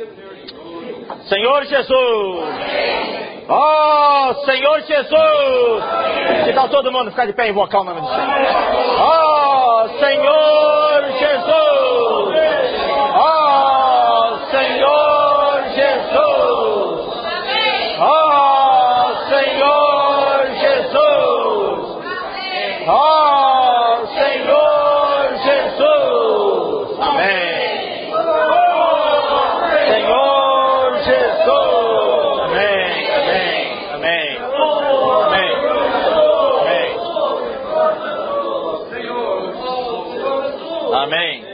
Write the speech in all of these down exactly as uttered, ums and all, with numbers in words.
Senhor Jesus. Oh, Senhor Jesus. Que tal todo mundo ficar de pé e invocar o nome do Senhor? Oh, Senhor Jesus. Oh, Senhor Jesus. Oh, Senhor Jesus. Oh, Senhor Jesus. Amém. Senhor Jesus. Amém. Amém. Amém. Amém. Amém. Amém.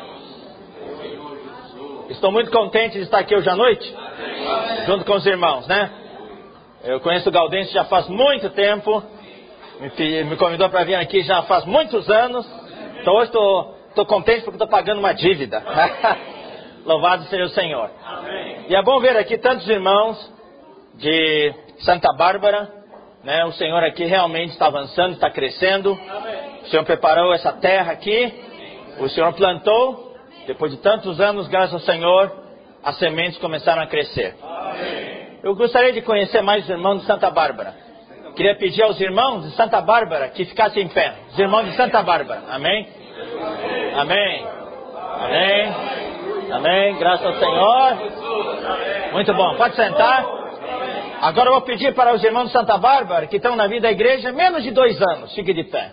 Estou muito contente de estar aqui hoje à noite, junto com os irmãos, né? Eu conheço o Gaudêncio já faz muito tempo, me, me convidou para vir aqui já faz muitos anos, então hoje estou, estou contente porque estou pagando uma dívida. Louvado seja o Senhor. Amém. E é bom ver aqui tantos irmãos de Santa Bárbara, né? O Senhor aqui realmente está avançando, está crescendo. Amém. O Senhor preparou essa terra aqui, o Senhor plantou, depois de tantos anos, graças ao Senhor, as sementes começaram a crescer. Amém. Eu gostaria de conhecer mais os irmãos de Santa Bárbara. Queria pedir aos irmãos de Santa Bárbara que ficassem em pé. Os irmãos de Santa Bárbara. Amém? Amém. Amém. Amém. Graças ao Senhor. Muito bom. Pode sentar. Agora eu vou pedir para os irmãos de Santa Bárbara que estão na vida da igreja menos de dois anos. Fique de pé.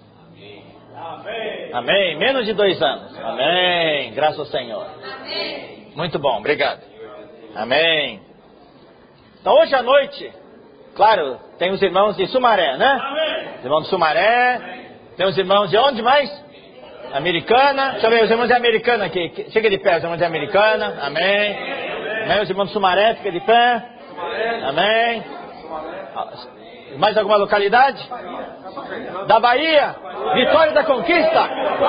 Amém. Menos de dois anos. Amém. Graças ao Senhor. Muito bom. Obrigado. Amém. Então hoje à noite, claro, tem os irmãos de Sumaré, né? Amém. Os irmãos de Sumaré, tem os irmãos de onde mais? Americana. Deixa eu ver, os irmãos de Americana aqui. Chega de pé, os irmãos de Americana. Amém. Amém. Os irmãos de Sumaré, fica de pé. Amém. Mais alguma localidade? Da Bahia. Vitória da Conquista.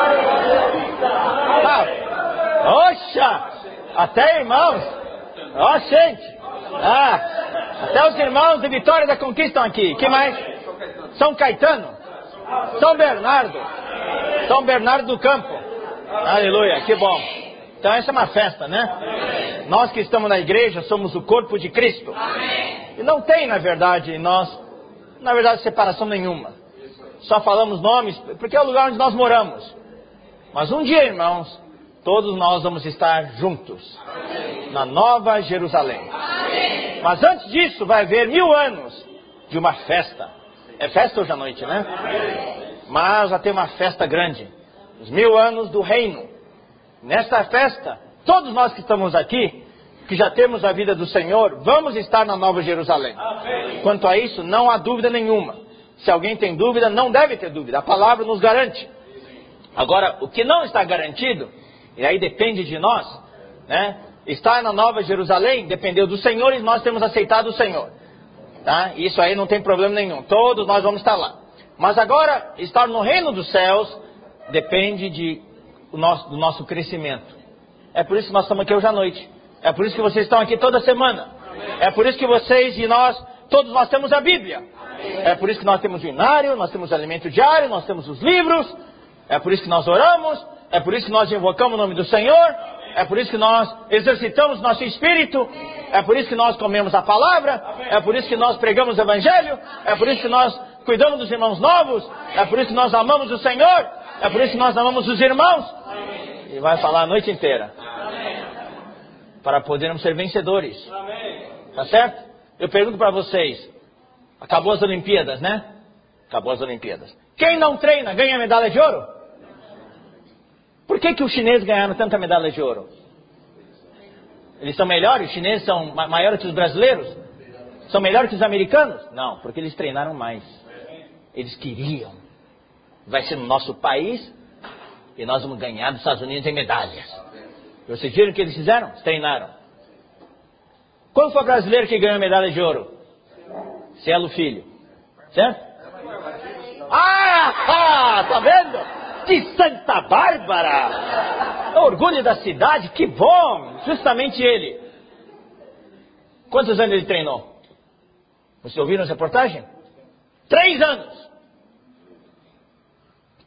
Ah. Oxa! Até irmãos. Ó, gente. Ah, até os irmãos de Vitória da Conquista estão aqui. Que mais? São Caetano. São Bernardo. São Bernardo do Campo. Aleluia, que bom. Então essa é uma festa, né? Nós que estamos na igreja somos o corpo de Cristo. E não tem, na verdade, nós, na verdade, separação nenhuma. Só falamos nomes, porque é o lugar onde nós moramos. Mas um dia, irmãos, todos nós vamos estar juntos na Nova Jerusalém. Mas antes disso vai haver mil anos de uma festa. É festa hoje à noite, né? Mas vai ter uma festa grande. Os mil anos do reino. Nesta festa, todos nós que estamos aqui, que já temos a vida do Senhor, vamos estar na Nova Jerusalém. Quanto a isso, não há dúvida nenhuma. Se alguém tem dúvida, não deve ter dúvida. A palavra nos garante. Agora, o que não está garantido, e aí depende de nós, né? Estar na Nova Jerusalém dependeu do Senhor e nós temos aceitado o Senhor. Tá? Isso aí não tem problema nenhum. Todos nós vamos estar lá. Mas agora, estar no reino dos céus depende de, o nosso, do nosso crescimento. É por isso que nós estamos aqui hoje à noite. É por isso que vocês estão aqui toda semana. É por isso que vocês e nós, todos nós temos a Bíblia. É por isso que nós temos o inário, nós temos o alimento diário, nós temos os livros. É por isso que nós oramos. É por isso que nós invocamos o nome do Senhor. É por isso que nós exercitamos nosso espírito. É por isso que nós comemos a palavra. É por isso que nós pregamos o evangelho. É por isso que nós cuidamos dos irmãos novos. É por isso que nós amamos o Senhor. É por isso que nós amamos os irmãos. E vai falar a noite inteira. Para podermos ser vencedores. Tá certo? Eu pergunto para vocês. Acabou as Olimpíadas, né? Acabou as Olimpíadas. Quem não treina ganha medalha de ouro? Por que que os chineses ganharam tanta medalha de ouro? Eles são melhores? Os chineses são maiores que os brasileiros? São melhores que os americanos? Não, porque eles treinaram mais. Eles queriam. Vai ser no nosso país e nós vamos ganhar dos Estados Unidos em medalhas. Vocês viram o que eles fizeram? Eles treinaram. Qual foi o brasileiro que ganhou a medalha de ouro? Cielo Filho. Certo? Ah, ah, tá vendo? De Santa Bárbara, orgulho da cidade, que bom, justamente ele. Quantos anos ele treinou? Vocês ouviram essa reportagem? Três anos.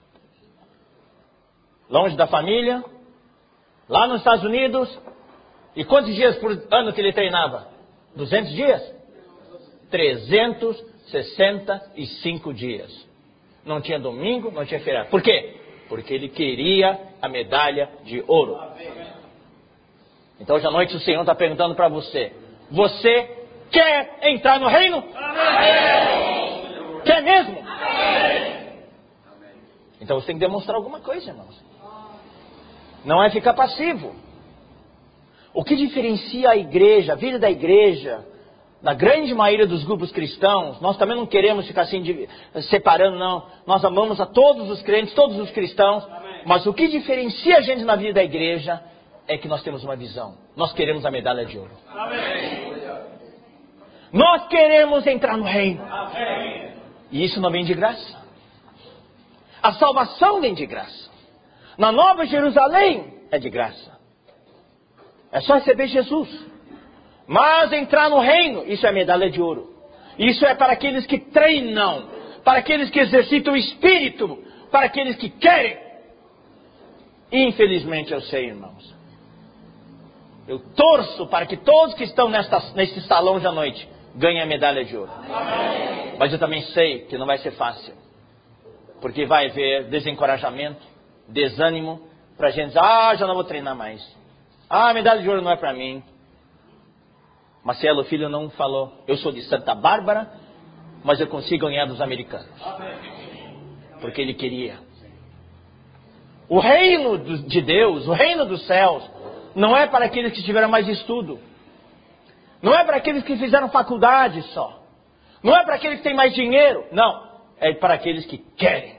Longe da família, lá nos Estados Unidos, E quantos dias por ano que ele treinava? duzentos dias? trezentos e sessenta e cinco dias. Não tinha domingo, não tinha feriado. Por quê? Porque ele queria a medalha de ouro. Então hoje à noite o Senhor está perguntando para você: você quer entrar no reino? Amém. Quer mesmo? Amém. Então você tem que demonstrar alguma coisa, irmãos. Não é ficar passivo. O que diferencia a igreja, a vida da igreja, na grande maioria dos grupos cristãos, nós também não queremos ficar assim separando, não. Nós amamos a todos os crentes, todos os cristãos. Amém. Mas o que diferencia a gente na vida da igreja é que nós temos uma visão. Nós queremos a medalha de ouro. Amém. Nós queremos entrar no reino. Amém. E isso não vem de graça. A salvação vem de graça. Na Nova Jerusalém é de graça. É só receber Jesus. Mas entrar no reino, isso é medalha de ouro. Isso é para aqueles que treinam, para aqueles que exercitam o espírito, para aqueles que querem. Infelizmente eu sei, irmãos. Eu torço para que todos que estão nesta, neste salão de à noite ganhem a medalha de ouro. Amém. Mas eu também sei que não vai ser fácil. Porque vai haver desencorajamento, desânimo, para a gente dizer: ah, já não vou treinar mais. Ah, a medalha de ouro não é para mim. Marcelo Filho não falou: eu sou de Santa Bárbara, mas eu consigo ganhar dos americanos. Porque ele queria. O reino de Deus, o reino dos céus, não é para aqueles que tiveram mais estudo. Não é para aqueles que fizeram faculdade só. Não é para aqueles que têm mais dinheiro. Não. É para aqueles que querem.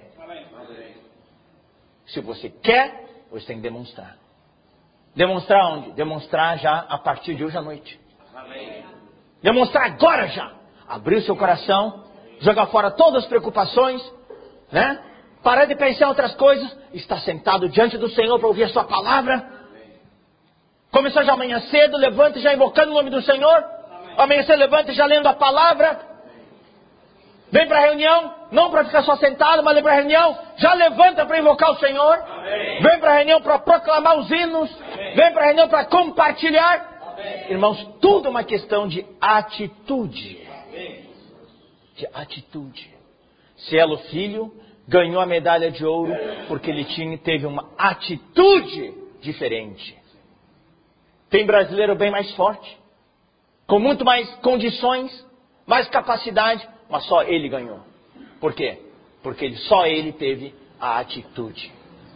Se você quer, você tem que demonstrar. Demonstrar onde? Demonstrar já a partir de hoje à noite. Amém. Demonstrar agora já. Abrir o seu coração, jogar fora todas as preocupações, né? Parar de pensar em outras coisas, estar sentado diante do Senhor para ouvir a sua palavra. Amém. Começar já amanhã cedo, levanta já invocando o nome do Senhor. Amém. Amanhã cedo levanta já lendo a palavra. Vem para a reunião, não para ficar só sentado, mas vem para a reunião, já levanta para invocar o Senhor. Amém. Vem para a reunião para proclamar os hinos. Amém. Vem para a reunião para compartilhar. Amém. Irmãos, tudo é uma questão de atitude. Amém. De atitude. Cielo Filho ganhou a medalha de ouro porque ele tinha, teve uma atitude diferente. Tem brasileiro bem mais forte, com muito mais condições, mais capacidade, mas só ele ganhou. Por quê? Porque ele, só ele teve a atitude.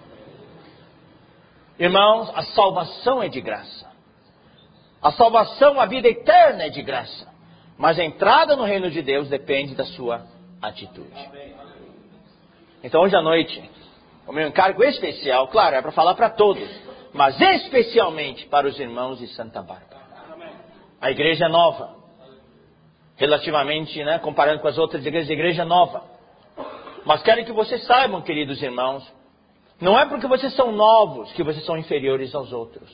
Irmãos, a salvação é de graça. A salvação, a vida eterna é de graça. Mas a entrada no reino de Deus depende da sua atitude. Então hoje à noite, o meu encargo especial, claro, é para falar para todos, mas especialmente para os irmãos de Santa Bárbara. A igreja é nova. Relativamente, né, comparando com as outras igrejas, a igreja é nova. Mas quero que vocês saibam, queridos irmãos, não é porque vocês são novos que vocês são inferiores aos outros.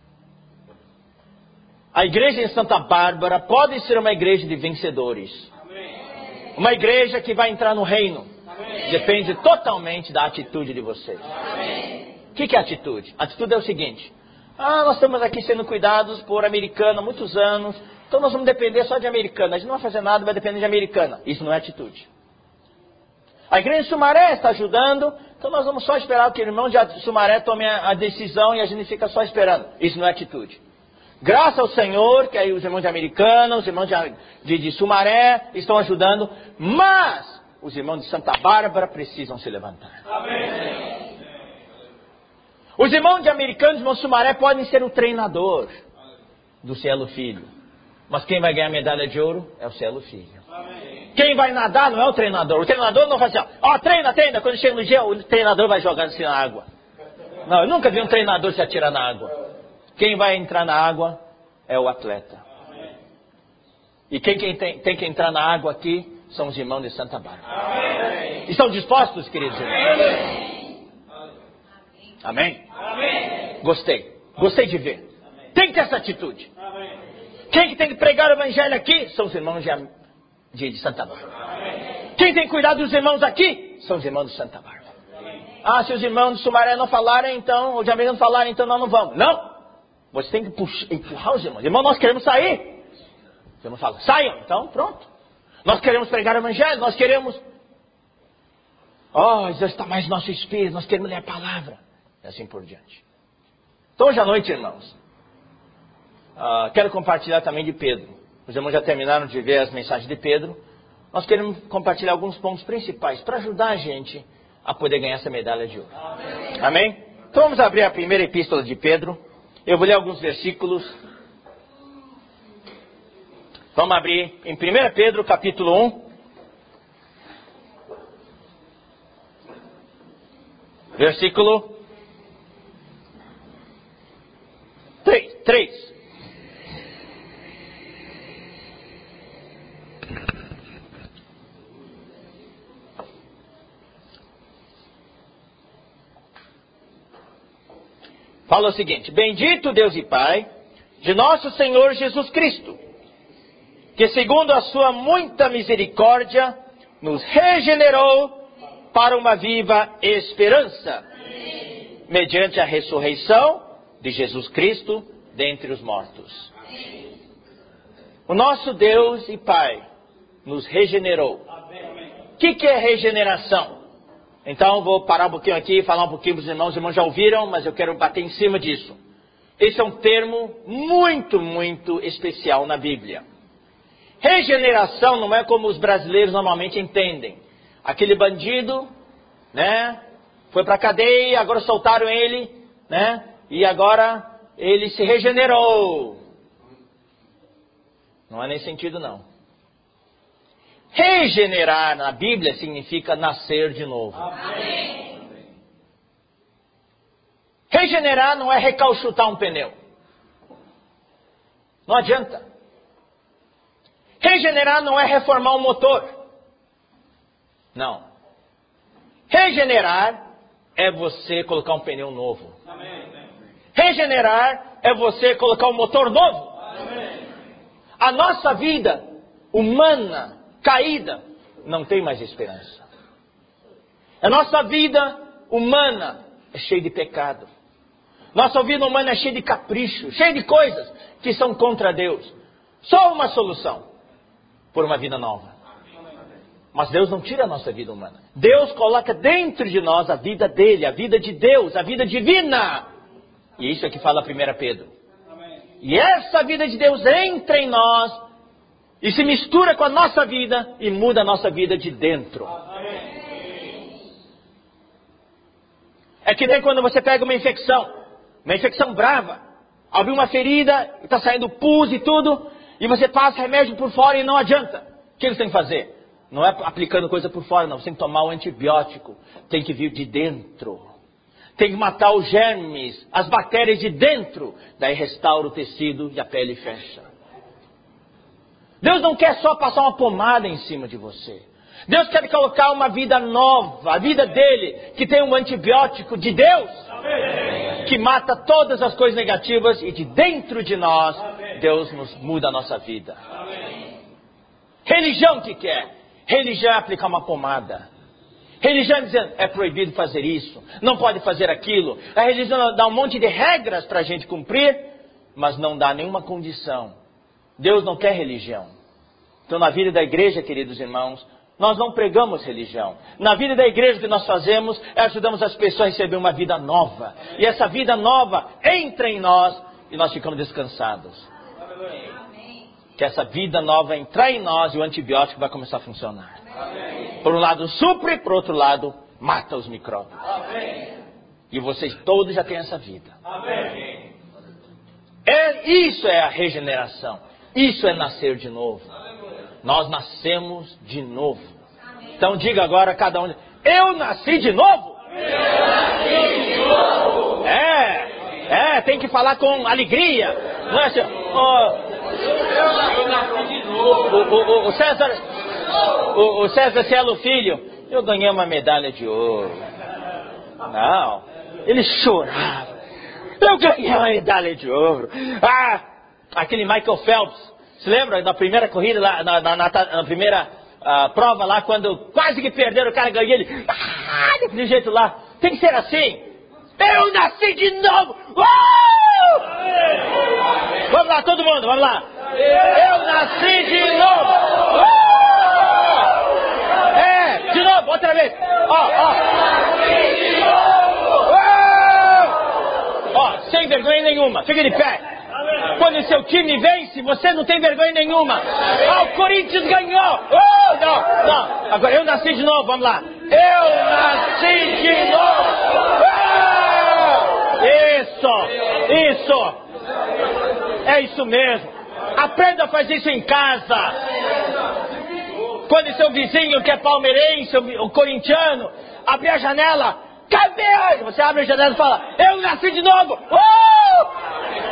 A igreja em Santa Bárbara pode ser uma igreja de vencedores. Amém. Uma igreja que vai entrar no reino. Amém. Depende totalmente da atitude de vocês. O que, que é atitude? Atitude é o seguinte: ah, nós estamos aqui sendo cuidados por americana há muitos anos, então nós vamos depender só de americana. A gente não vai fazer nada, vai depender de americana. Isso não é atitude. A igreja de Sumaré está ajudando, então nós vamos só esperar que o irmão de Sumaré tome a decisão e a gente fica só esperando. Isso não é atitude. Graças ao Senhor, que aí os irmãos de Americana, os irmãos de, de, de Sumaré estão ajudando, mas os irmãos de Santa Bárbara precisam se levantar. Amém. Os irmãos de Americana e os irmãos de Sumaré podem ser o treinador do Cielo Filho, mas quem vai ganhar a medalha de ouro é o Cielo Filho. Amém. Quem vai nadar não é o treinador. O treinador não vai assim, ó, oh, treina, treina. Quando chega no dia, o treinador vai jogar assim na água. Não, eu nunca vi um treinador se atirar na água. Quem vai entrar na água é o atleta. Amém. E quem, quem tem, tem que entrar na água aqui são os irmãos de Santa Bárbara. Amém. Estão dispostos, queridos irmãos? Amém? Amém? Gostei. Gostei de ver. Amém. Tem que ter essa atitude. Amém. Quem que tem que pregar o evangelho aqui são os irmãos de, de, de Santa Bárbara. Amém. Quem tem que cuidar dos irmãos aqui são os irmãos de Santa Bárbara. Amém. Ah, se os irmãos de Sumaré não falarem, então, ou de Americana não falarem, então nós não vamos. Não! Você tem que puxar, empurrar os irmãos. Irmão, nós queremos sair. Os irmãos falam, saiam. Então, pronto. Nós queremos pregar o evangelho, nós queremos... Oh, Deus está mais no nosso espírito, nós queremos ler a palavra. E assim por diante. Então, hoje à noite, irmãos, uh, quero compartilhar também de Pedro. Os irmãos já terminaram de ver as mensagens de Pedro. Nós queremos compartilhar alguns pontos principais para ajudar a gente a poder ganhar essa medalha de ouro. Amém? Amém? Então vamos abrir a primeira epístola de Pedro. Eu vou ler alguns versículos. Vamos abrir em primeira Pedro, capítulo um. Versículo três. Fala o seguinte: bendito Deus e Pai de nosso Senhor Jesus Cristo, que segundo a sua muita misericórdia nos regenerou para uma viva esperança, mediante a ressurreição de Jesus Cristo dentre os mortos. O nosso Deus e Pai nos regenerou. O que, que é regeneração? Então vou parar um pouquinho aqui e falar um pouquinho para os irmãos. Os irmãos já ouviram, mas eu quero bater em cima disso. Esse é um termo muito, muito especial na Bíblia. Regeneração não é como os brasileiros normalmente entendem. Aquele bandido, né, foi para a cadeia, agora soltaram ele, né, e agora ele se regenerou. Não é nesse sentido, não. Regenerar na Bíblia significa nascer de novo. Amém. Regenerar não é recalchutar um pneu. Não adianta. Regenerar não é reformar um motor. Não. Regenerar é você colocar um pneu novo. Amém. Regenerar é você colocar um motor novo. Amém. A nossa vida humana caída não tem mais esperança. A nossa vida humana é cheia de pecado. Nossa vida humana é cheia de capricho, cheia de coisas que são contra Deus. Só uma solução: por uma vida nova. Mas Deus não tira a nossa vida humana. Deus coloca dentro de nós a vida dele, a vida de Deus, a vida divina. E isso é que fala primeira Pedro. E essa vida de Deus entra em nós e se mistura com a nossa vida e muda a nossa vida de dentro. É que nem quando você pega uma infecção, uma infecção brava, abre uma ferida, está saindo pus e tudo, e você passa remédio por fora e não adianta. O que você tem que fazer? Não é aplicando coisa por fora, não. Você tem que tomar um antibiótico. Tem que vir de dentro. Tem que matar os germes, as bactérias de dentro. Daí restaura o tecido e a pele fecha. Deus não quer só passar uma pomada em cima de você. Deus quer colocar uma vida nova, a vida dele, que tem um antibiótico de Deus, Amém. Que mata todas as coisas negativas, e de dentro de nós, Amém. Deus nos muda a nossa vida. Amém. Religião, o que que é? Religião é aplicar uma pomada. Religião é dizer, é proibido fazer isso, não pode fazer aquilo. A religião dá um monte de regras para a gente cumprir, mas não dá nenhuma condição. Deus não quer religião. Então na vida da igreja, queridos irmãos, nós não pregamos religião. Na vida da igreja o que nós fazemos é ajudamos as pessoas a receber uma vida nova. E essa vida nova entra em nós e nós ficamos descansados. Que essa vida nova entrar em nós e o antibiótico vai começar a funcionar. Por um lado supre, por outro lado mata os micróbios. E vocês todos já têm essa vida. É, isso é a regeneração. Isso é nascer de novo. Nós nascemos de novo. Então diga agora a cada um: eu nasci de novo. Eu nasci de novo. É, é, tem que falar com alegria. Não é assim, oh, eu nasci de novo. O, o, o César, o, o César Cielo Filho, eu ganhei uma medalha de ouro. Não, ele chorava. Eu ganhei uma medalha de ouro. Ah, aquele Michael Phelps, se lembra da primeira corrida lá, na, na, na, na primeira uh, prova lá, quando quase que perderam, o cara ganhou, ele, ah, daquele jeito lá. Tem que ser assim. Eu nasci de novo. Uh! Vamos lá, todo mundo, vamos lá. Eu nasci de novo. É, de novo, outra vez. Ó, ó. Ó, sem vergonha nenhuma. Fica de pé. Quando o seu time vence, você não tem vergonha nenhuma. Ah, o Corinthians ganhou. Oh, não, não. Agora eu nasci de novo, vamos lá. Eu nasci de novo. Oh, isso, isso. É isso mesmo. Aprenda a fazer isso em casa. Quando seu vizinho que é palmeirense ou corintiano abrir a janela, cadê? Você abre a janela e fala, eu nasci de novo. Uh!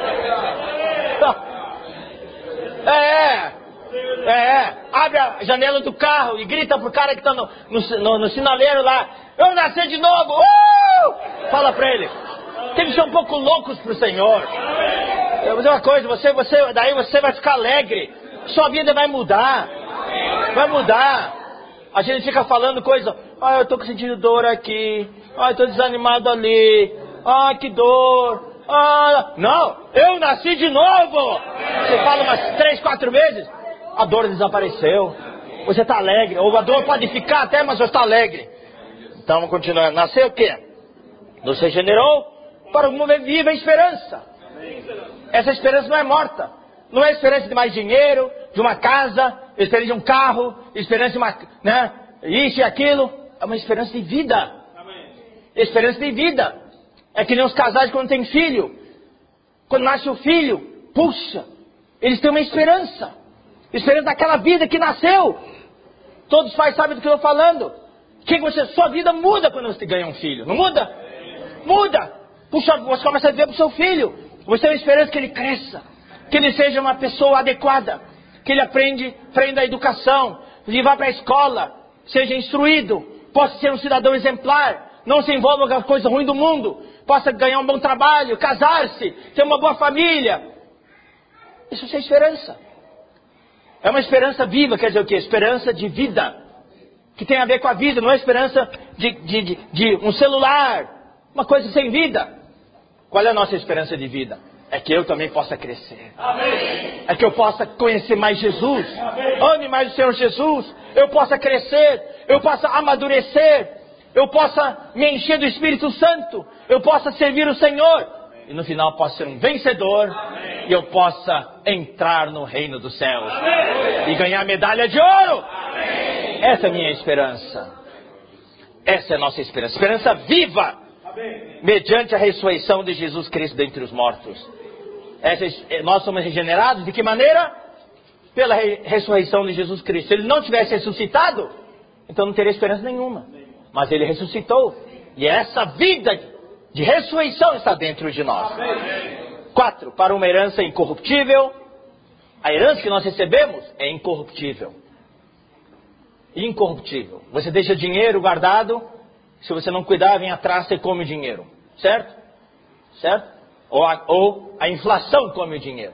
É, é, é. Abre a janela do carro e grita pro cara que tá no, no, no, no sinaleiro lá, eu nasci de novo. Uh! Fala pra ele. Tem que ser um pouco loucos pro Senhor. Eu vou dizer uma coisa, você, você, daí você vai ficar alegre. Sua vida vai mudar. Vai mudar. A gente fica falando coisa. Ah, eu tô sentindo dor aqui. Ah, eu tô desanimado ali. Ah, que dor. Ah, não, eu nasci de novo. Você fala umas três, quatro vezes. A dor desapareceu. Você está alegre. Ou a dor pode ficar até, mas você está alegre. Então vamos continuar. Nasceu o quê? Nos regenerou para uma viva esperança. Essa esperança não é morta. Não é esperança de mais dinheiro, de uma casa, esperança de um carro, esperança de uma, né, isso e aquilo. É uma esperança de vida. Esperança de vida. É que nem os casais quando tem filho. Quando nasce o filho, puxa, eles têm uma esperança. Esperança daquela vida que nasceu. Todos os pais sabem do que eu estou falando. Que você, sua vida muda quando você ganha um filho. Não muda? Muda. Puxa, você começa a viver para o seu filho. Você tem uma esperança que ele cresça. Que ele seja uma pessoa adequada. Que ele aprende, aprenda a educação. E vá para a escola. Seja instruído. Possa ser um cidadão exemplar. Não se envolva com a coisa ruim do mundo. Possa ganhar um bom trabalho, casar-se, ter uma boa família. Isso é esperança. É uma esperança viva, quer dizer o quê? Esperança de vida. Que tem a ver com a vida, não é esperança de, de, de, de um celular. Uma coisa sem vida. Qual é a nossa esperança de vida? É que eu também possa crescer. Amém. É que eu possa conhecer mais Jesus. Amém. Ame mais o Senhor Jesus. Eu possa crescer. Eu possa amadurecer. Eu possa me encher do Espírito Santo. Eu possa servir o Senhor. E no final possa ser um vencedor. Amém. E eu possa entrar no reino dos céus. Amém. E ganhar medalha de ouro. Amém. Essa é a minha esperança. Essa é a nossa esperança. Esperança viva. Amém. Mediante a ressurreição de Jesus Cristo dentre os mortos. Essa, nós somos regenerados de que maneira? Pela ressurreição de Jesus Cristo. Se ele não tivesse ressuscitado, então não teria esperança nenhuma. Mas ele ressuscitou. E essa vida de ressurreição está dentro de nós. Amém. Quatro, para uma herança incorruptível. A herança que nós recebemos é incorruptível. Incorruptível. Você deixa dinheiro guardado. Se você não cuidar, vem atrás e come o dinheiro. Certo? Certo? Ou a, ou a inflação come o dinheiro.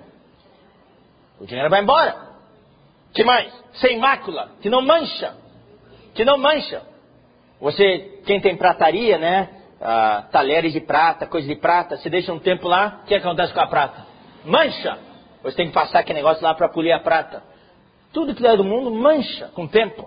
O dinheiro vai embora. Que mais? Sem mácula. Que não mancha. Que não mancha. Você, quem tem prataria, né? Ah, talheres de prata, coisa de prata, se deixa um tempo lá, o que acontece com a prata? Mancha! Você tem que passar aquele negócio lá para polir a prata. Tudo que é do mundo mancha com o tempo.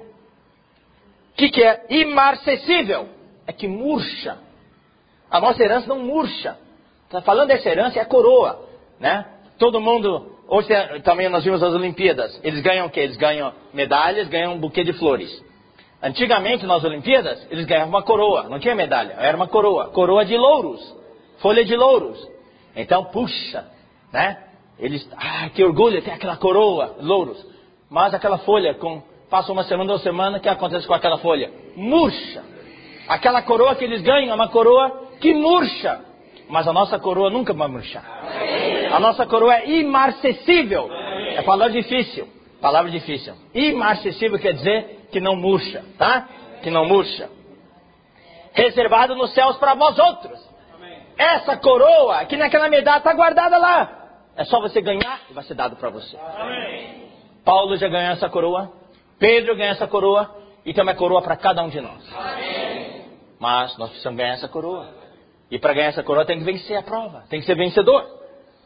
O que, que é imarcessível? É que murcha. A nossa herança não murcha. Está falando dessa herança, é a coroa, né? Todo mundo, hoje também nós vimos as Olimpíadas, eles ganham o quê? Eles ganham medalhas, ganham um buquê de flores. Antigamente, nas Olimpíadas, eles ganhavam uma coroa. Não tinha medalha, era uma coroa. Coroa de louros. Folha de louros. Então, puxa, né? Eles, ah, que orgulho, tem aquela coroa, louros. Mas aquela folha, com, passa uma semana, duas semanas, o que acontece com aquela folha? Murcha. Aquela coroa que eles ganham é uma coroa que murcha. Mas a nossa coroa nunca vai murchar. A nossa coroa é imarcessível. É palavra difícil. Palavra difícil. Imarcessível quer dizer que não murcha, tá? Que não murcha. Reservado nos céus para vós outros. Amém. Essa coroa, que naquela medalha está guardada lá. É só você ganhar e vai ser dado para você. Amém. Paulo já ganhou essa coroa. Pedro ganhou essa coroa. E tem uma coroa para cada um de nós. Amém. Mas nós precisamos ganhar essa coroa. E para ganhar essa coroa tem que vencer a prova. Tem que ser vencedor.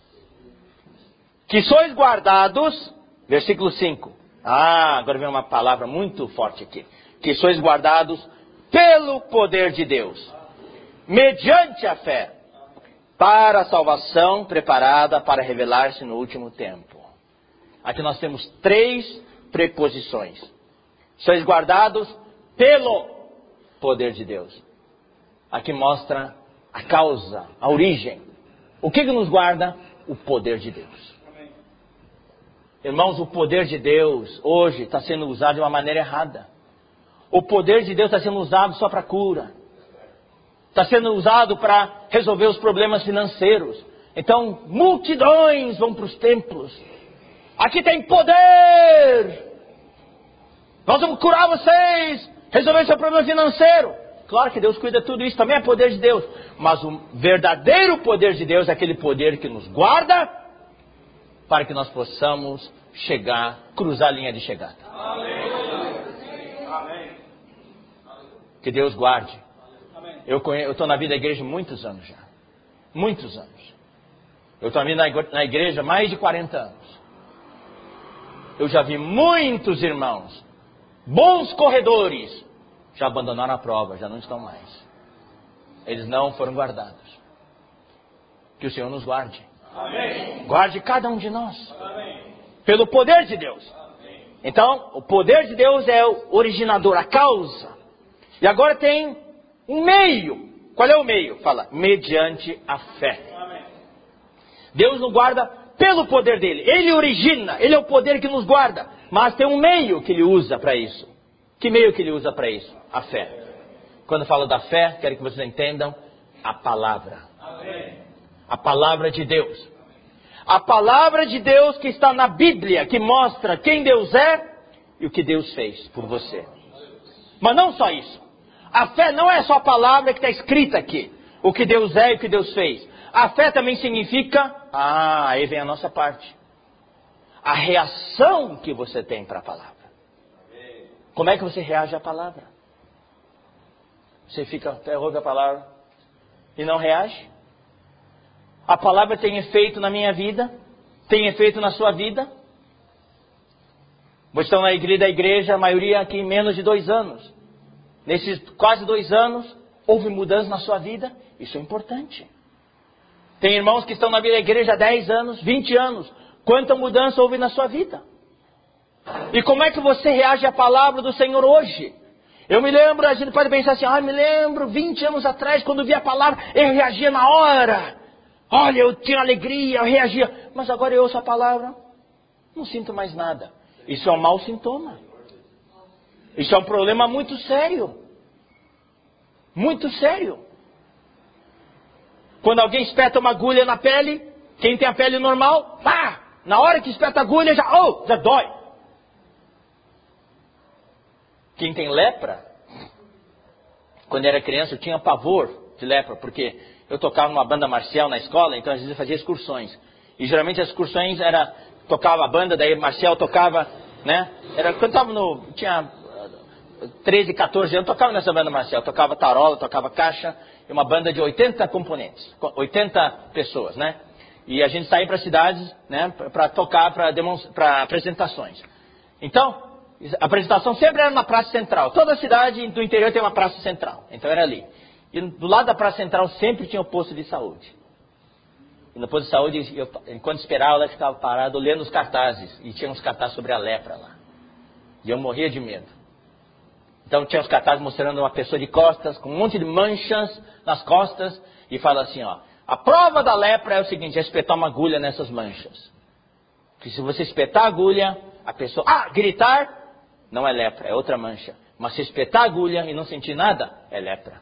Que sois guardados, versículo cinco. Ah, agora vem uma palavra muito forte aqui. Que sois guardados pelo poder de Deus, mediante a fé, para a salvação preparada para revelar-se no último tempo. Aqui nós temos três preposições. Sois guardados pelo poder de Deus. Aqui mostra a causa, a origem. O que que nos guarda? O poder de Deus. Amém. Irmãos, o poder de Deus hoje está sendo usado de uma maneira errada. O poder de Deus está sendo usado só para cura. Está sendo usado para resolver os problemas financeiros. Então, multidões vão para os templos. Aqui tem poder. Nós vamos curar vocês. Resolver seu problema financeiro. Claro que Deus cuida de tudo isso. Também é poder de Deus. Mas o verdadeiro poder de Deus é aquele poder que nos guarda para que nós possamos chegar, cruzar a linha de chegada. Amém. Que Deus guarde. Eu estou na vida da igreja há muitos anos já. Muitos anos. Eu estou na igreja há mais de quarenta anos. Eu já vi muitos irmãos, bons corredores, já abandonaram a prova, já não estão mais. Eles não foram guardados. Que o Senhor nos guarde. Amém. Guarde cada um de nós. Amém. Pelo poder de Deus. Amém. Então, o poder de Deus é o originador, a causa. E agora tem um meio. Qual é o meio? Fala, mediante a fé. Amém. Deus nos guarda pelo poder dele. Ele origina, ele é o poder que nos guarda. Mas tem um meio que ele usa para isso. Que meio que ele usa para isso? A fé. Quando falo da fé, quero que vocês entendam a palavra. Amém. A palavra de Deus. A palavra de Deus que está na Bíblia, que mostra quem Deus é e o que Deus fez por você. Mas não só isso. A fé não é só a palavra que está escrita aqui. O que Deus é e o que Deus fez. A fé também significa, ah, aí vem a nossa parte. A reação que você tem para a palavra. Como é que você reage à palavra? Você fica, até ouve a palavra e não reage? A palavra tem efeito na minha vida? Tem efeito na sua vida? Vocês estão na igreja da igreja, a maioria aqui em menos de dois anos. Nesses quase dois anos, houve mudança na sua vida? Isso é importante. Tem irmãos que estão na vida da igreja há dez anos, vinte anos. Quanta mudança houve na sua vida? E como é que você reage à palavra do Senhor hoje? Eu me lembro, a gente pode pensar assim, ah, me lembro vinte anos atrás, quando vi a palavra, eu reagia na hora. Olha, eu tinha alegria, eu reagia. Mas agora eu ouço a palavra, não sinto mais nada. Isso é um mau sintoma. Isso é um problema muito sério. Muito sério. Quando alguém espeta uma agulha na pele, quem tem a pele normal, pá, na hora que espeta a agulha, já, oh, já dói. Quem tem lepra, quando era criança, eu tinha pavor de lepra, porque eu tocava numa banda marcial na escola, então às vezes eu fazia excursões. E geralmente as excursões era, tocava a banda, daí marcial tocava, né? Era, quando estava no, tinha treze, catorze anos, tocava nessa banda marcial, tocava tarola, tocava caixa, e uma banda de oitenta componentes, oitenta pessoas, né? E a gente saía para cidades, né, para tocar, para apresentações. Então, a apresentação sempre era na praça central. Toda cidade do interior tem uma praça central. Então era ali. E do lado da praça central sempre tinha o posto de saúde. E no posto de saúde, eu, enquanto esperava, eu ficava parado lendo os cartazes. E tinha uns cartazes sobre a lepra lá. E eu morria de medo. Então tinha os cartazes mostrando uma pessoa de costas, com um monte de manchas nas costas. E fala assim, ó. A prova da lepra é o seguinte, é espetar uma agulha nessas manchas. Que se você espetar a agulha, a pessoa, ah, gritar... Não é lepra, é outra mancha. Mas se espetar a agulha e não sentir nada, é lepra.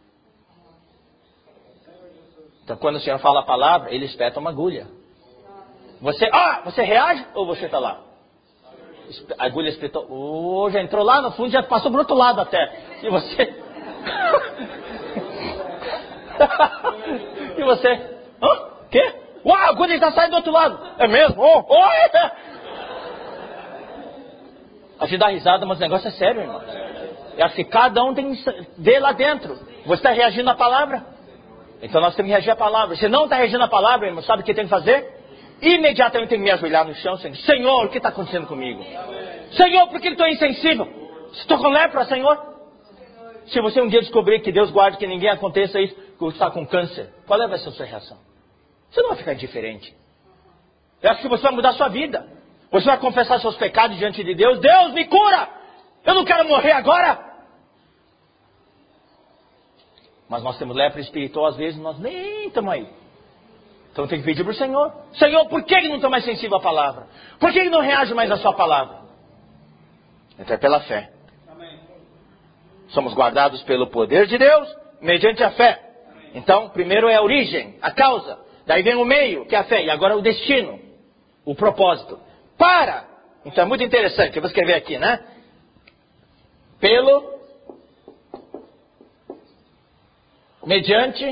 Então quando o Senhor fala a palavra, ele espeta uma agulha. Você, ah, você reage ou você está lá? A agulha espetou, oh, já entrou lá no fundo, já passou para o outro lado até. E você... e você, hã? Quê? Uau, a agulha está saindo do outro lado. É mesmo? Oh, oh, é. A gente dá risada, mas o negócio é sério, irmão. É assim, cada um tem que ver lá dentro. Você está reagindo à palavra? Então nós temos que reagir à palavra. Se não está reagindo à palavra, irmão, sabe o que tem que fazer? imediatamente eu tenho que me ajoelhar no chão, Senhor. Senhor, o que está acontecendo comigo? Senhor, por que eu estou insensível? Estou com lepra, Senhor? Se você um dia descobrir que Deus guarde que ninguém aconteça isso, que você está com câncer, qual é vai ser a sua reação? Você não vai ficar indiferente. Eu acho que você vai mudar a sua vida. Você vai confessar seus pecados diante de Deus. Deus, me cura! Eu não quero morrer agora! Mas nós temos lepra espiritual, às vezes nós nem estamos aí. Então tem que pedir para o Senhor. Senhor, por que não estou mais sensível à palavra? Por que não reage mais à sua palavra? Então é pela fé. Somos guardados pelo poder de Deus, mediante a fé. Então, primeiro é a origem, a causa. Daí vem o meio, que é a fé. E agora o destino, o propósito. Para! Então é muito interessante, eu vou escrever aqui, né? Pelo, mediante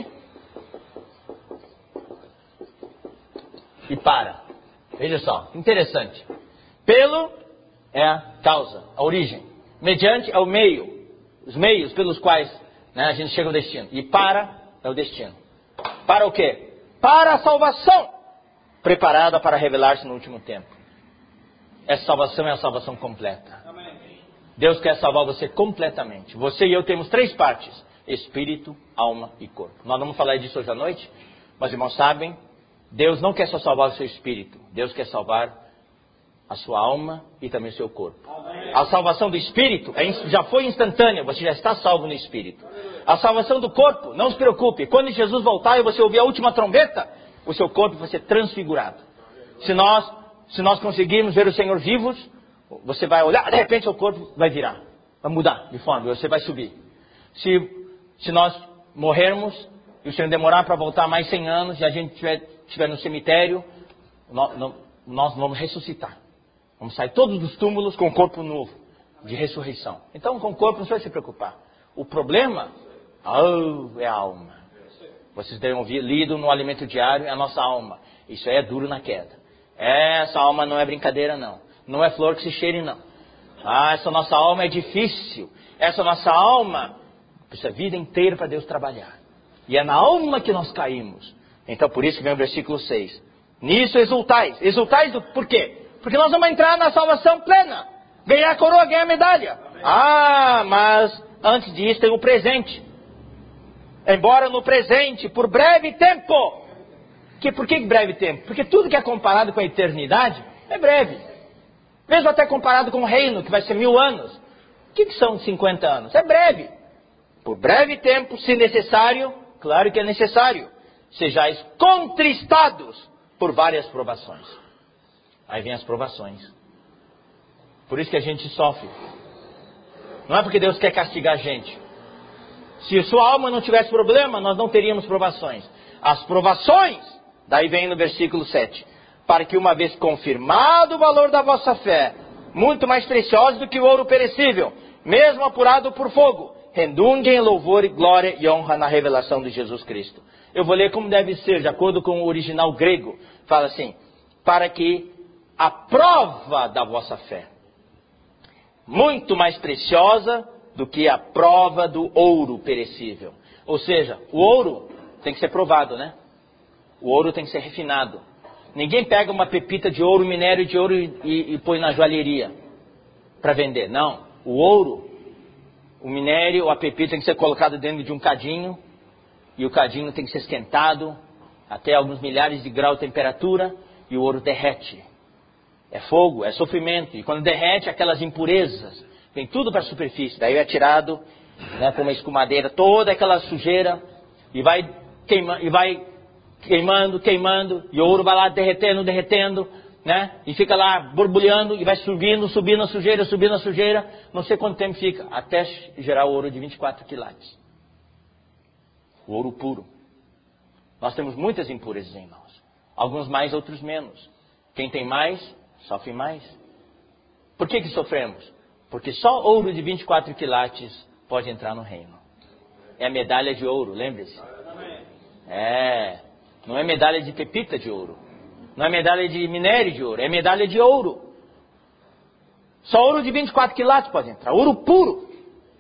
e para. Veja só, interessante. Pelo é a causa, a origem. Mediante é o meio. Os meios pelos quais, né, a gente chega ao destino. E para é o destino. Para o quê? Para a salvação, preparada para revelar-se no último tempo. Essa salvação é a salvação completa. Deus quer salvar você completamente. Você e eu temos três partes: espírito, alma e corpo. Nós vamos falar disso hoje à noite, mas irmãos sabem, Deus não quer só salvar o seu espírito. Deus quer salvar a sua alma e também o seu corpo. Amém. A salvação do espírito é, já foi instantânea, você já está salvo no espírito. A salvação do corpo, não se preocupe, quando Jesus voltar e você ouvir a última trombeta, o seu corpo vai ser transfigurado. Se nós, se nós conseguirmos ver o Senhor vivos, você vai olhar, de repente o corpo vai virar, vai mudar de forma, você vai subir. Se, se nós morrermos e o Senhor demorar para voltar mais cem anos e a gente estiver, estiver no cemitério, nós, nós vamos ressuscitar. Vamos sair todos dos túmulos com o corpo novo, de ressurreição. Então, com o corpo não precisa se preocupar. O problema oh, é a alma. Vocês devem ouvir, lido no alimento diário, é a nossa alma. Isso aí é duro na queda. Essa alma não é brincadeira, não. Não é flor que se cheire, não. Ah, essa nossa alma é difícil. Essa nossa alma precisa a vida inteira para Deus trabalhar. E é na alma que nós caímos. Então, por isso que vem o versículo seis. Nisso exultais. Exultais do, por quê? Porque nós vamos entrar na salvação plena. Ganhar a coroa, ganhar a medalha. Ah, mas antes disso tem o presente. Embora no presente, por breve tempo. Que, por que breve tempo? Porque tudo que é comparado com a eternidade é breve. Mesmo até comparado com o reino, que vai ser mil anos. O que, que são cinquenta anos? É breve. Por breve tempo, se necessário, claro que é necessário, sejais contristados por várias provações. Aí vem as provações. Por isso que a gente sofre. Não é porque Deus quer castigar a gente. Se a sua alma não tivesse problema, nós não teríamos provações. As provações, daí vem no versículo sete. Para que uma vez confirmado o valor da vossa fé, muito mais preciosa do que o ouro perecível, mesmo apurado por fogo, redundem em louvor e glória e honra na revelação de Jesus Cristo. Eu vou ler como deve ser, de acordo com o original grego. Fala assim, para que a prova da vossa fé, muito mais preciosa do que a prova do ouro perecível. Ou seja, o ouro tem que ser provado, né? O ouro tem que ser refinado. Ninguém pega uma pepita de ouro, minério de ouro e, e, e põe na joalheria para vender. Não. O ouro, o minério, a pepita tem que ser colocado dentro de um cadinho e o cadinho tem que ser esquentado até alguns milhares de graus de temperatura e o ouro derrete. É fogo, é sofrimento. E quando derrete, aquelas impurezas vem tudo para a superfície. Daí é tirado, né, com uma escumadeira toda aquela sujeira e vai, queima, e vai queimando, queimando. E o ouro vai lá derretendo, derretendo, né? E fica lá borbulhando e vai subindo, subindo a sujeira, subindo a sujeira. Não sei quanto tempo fica, até gerar o ouro de vinte e quatro quilates. O ouro puro. Nós temos muitas impurezas em nós. Alguns mais, outros menos. Quem tem mais, sofre mais. Por que que sofremos? Porque só ouro de vinte e quatro quilates pode entrar no reino. É a medalha de ouro, lembre-se. É, não é medalha de pepita de ouro. Não é medalha de minério de ouro, é medalha de ouro. Só ouro de vinte e quatro quilates pode entrar, ouro puro.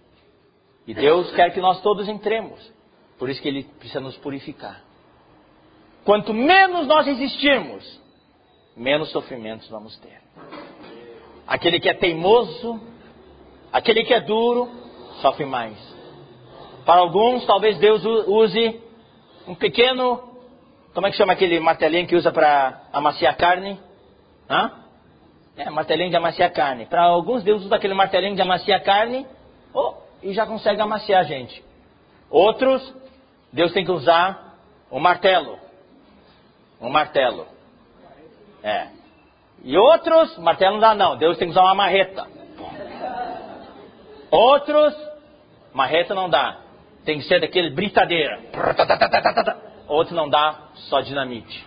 E Deus quer que nós todos entremos. Por isso que Ele precisa nos purificar. Quanto menos nós resistirmos, menos sofrimentos vamos ter. Aquele que é teimoso, aquele que é duro, sofre mais. Para alguns, talvez Deus use um pequeno, como é que chama aquele martelinho que usa para amaciar carne? Hã? É, martelinho de amaciar carne. Para alguns, Deus usa aquele martelinho de amaciar carne, oh, e já consegue amaciar a gente. Outros, Deus tem que usar um martelo. Um martelo. É. E outros, martelo não dá não, Deus tem que usar uma marreta. Outros, marreta não dá, tem que ser daquele britadeira. Outros não dá, só dinamite.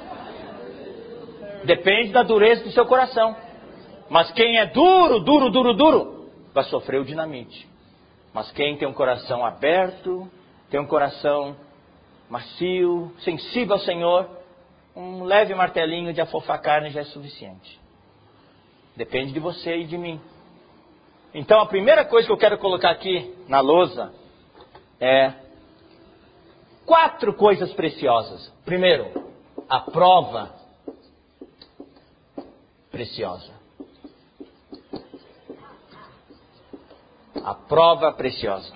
Depende da dureza do seu coração. Mas quem é duro, duro, duro, duro, vai sofrer o dinamite. Mas quem tem um coração aberto, tem um coração macio, sensível ao Senhor, um leve martelinho de afofar carne já é suficiente. Depende de você e de mim. Então a primeira coisa que eu quero colocar aqui na lousa é quatro coisas preciosas. Primeiro, a prova preciosa. A prova preciosa.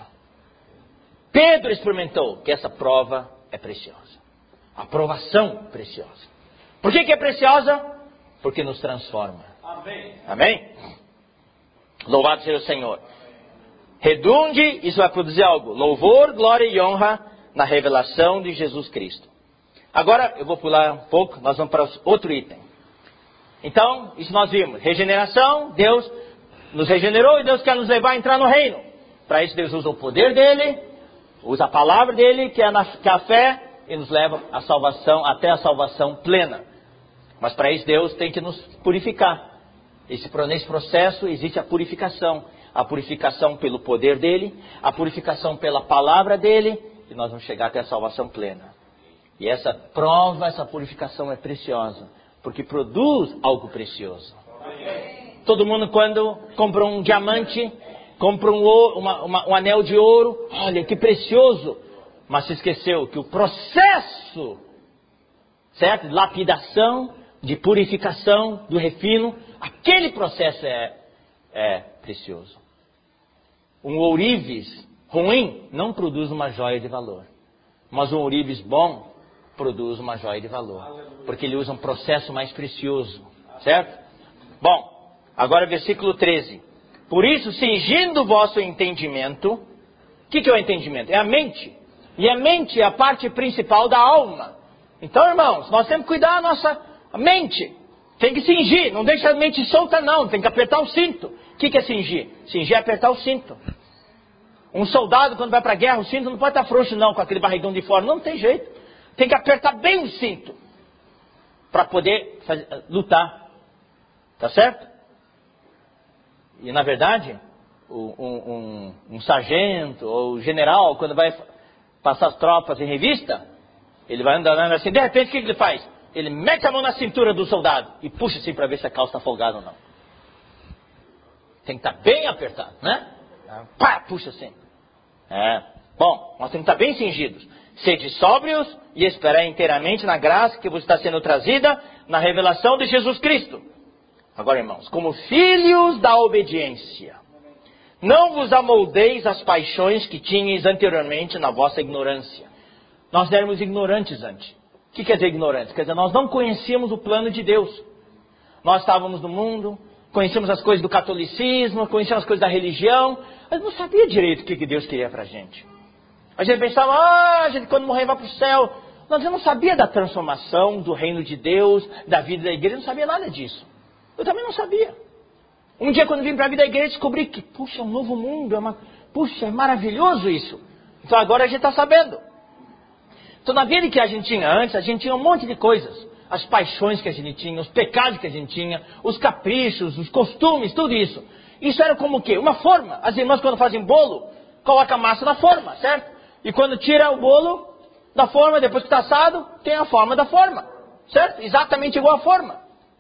Pedro experimentou que essa prova é preciosa. A provação preciosa. Por que que é preciosa? Porque nos transforma. Amém. Amém? Louvado seja o Senhor. Redunde, isso vai produzir algo. Louvor, glória e honra na revelação de Jesus Cristo. Agora, eu vou pular um pouco, nós vamos para outro item. Então, isso nós vimos. Regeneração, Deus nos regenerou e Deus quer nos levar a entrar no reino. Para isso Deus usa o poder dele, usa a palavra dele, que é, na, que é a fé, e nos leva à salvação, até a salvação plena. Mas para isso Deus tem que nos purificar. Esse, nesse processo existe a purificação. A purificação pelo poder dele, a purificação pela palavra dele, e nós vamos chegar até a salvação plena. E essa prova, essa purificação é preciosa, porque produz algo precioso. Todo mundo quando compra um diamante, compra um, ouro, uma, uma, um anel de ouro, olha que precioso, mas se esqueceu que o processo, certo? De lapidação, de purificação, do refino, aquele processo é, é precioso. Um ourives ruim não produz uma joia de valor, mas um ourives bom produz uma joia de valor, porque ele usa um processo mais precioso, certo? Bom, agora versículo treze. Por isso, cingindo o vosso entendimento, o que, que é o entendimento? É a mente. E a mente é a parte principal da alma. Então, irmãos, nós temos que cuidar da nossa mente. Tem que cingir, não deixa a mente solta não, tem que apertar o cinto. O que, que é cingir? Cingir é apertar o cinto. Um soldado, quando vai para a guerra, o cinto não pode estar frouxo não, com aquele barrigão de fora. Não tem jeito. Tem que apertar bem o cinto para poder fazer, lutar. Tá certo? E na verdade, um, um, um sargento ou general, quando vai passar as tropas em revista, ele vai andando assim, de repente o que ele faz? Ele mete a mão na cintura do soldado e puxa assim para ver se a calça está folgada ou não. Tem que estar bem apertado, né? Pá, puxa assim. É. Bom, nós temos que estar bem cingidos. Sede sóbrios e esperar inteiramente na graça que vos está sendo trazida na revelação de Jesus Cristo. Agora, irmãos, como filhos da obediência, não vos amoldeis às paixões que tinhais anteriormente na vossa ignorância. Nós éramos ignorantes antes. O que quer dizer ignorantes? Quer dizer, nós não conhecíamos o plano de Deus. Nós estávamos no mundo, conhecíamos as coisas do catolicismo, conhecíamos as coisas da religião, mas não sabia direito o que Deus queria pra gente. A gente pensava, ah, a gente quando morrer vai pro céu. Nós não sabia da transformação do reino de Deus, da vida da igreja, não sabia nada disso. Eu também não sabia. Um dia quando vim para a vida da igreja descobri que, puxa, é um novo mundo, é uma, puxa, é maravilhoso isso. Então agora a gente está sabendo. Então na vida que a gente tinha antes, a gente tinha um monte de coisas. As paixões que a gente tinha, os pecados que a gente tinha, os caprichos, os costumes, tudo isso. Isso era como o quê? Uma forma. As irmãs quando fazem bolo, colocam a massa na forma, certo? E quando tira o bolo da forma, depois que está assado, tem a forma da forma, certo? Exatamente igual a forma.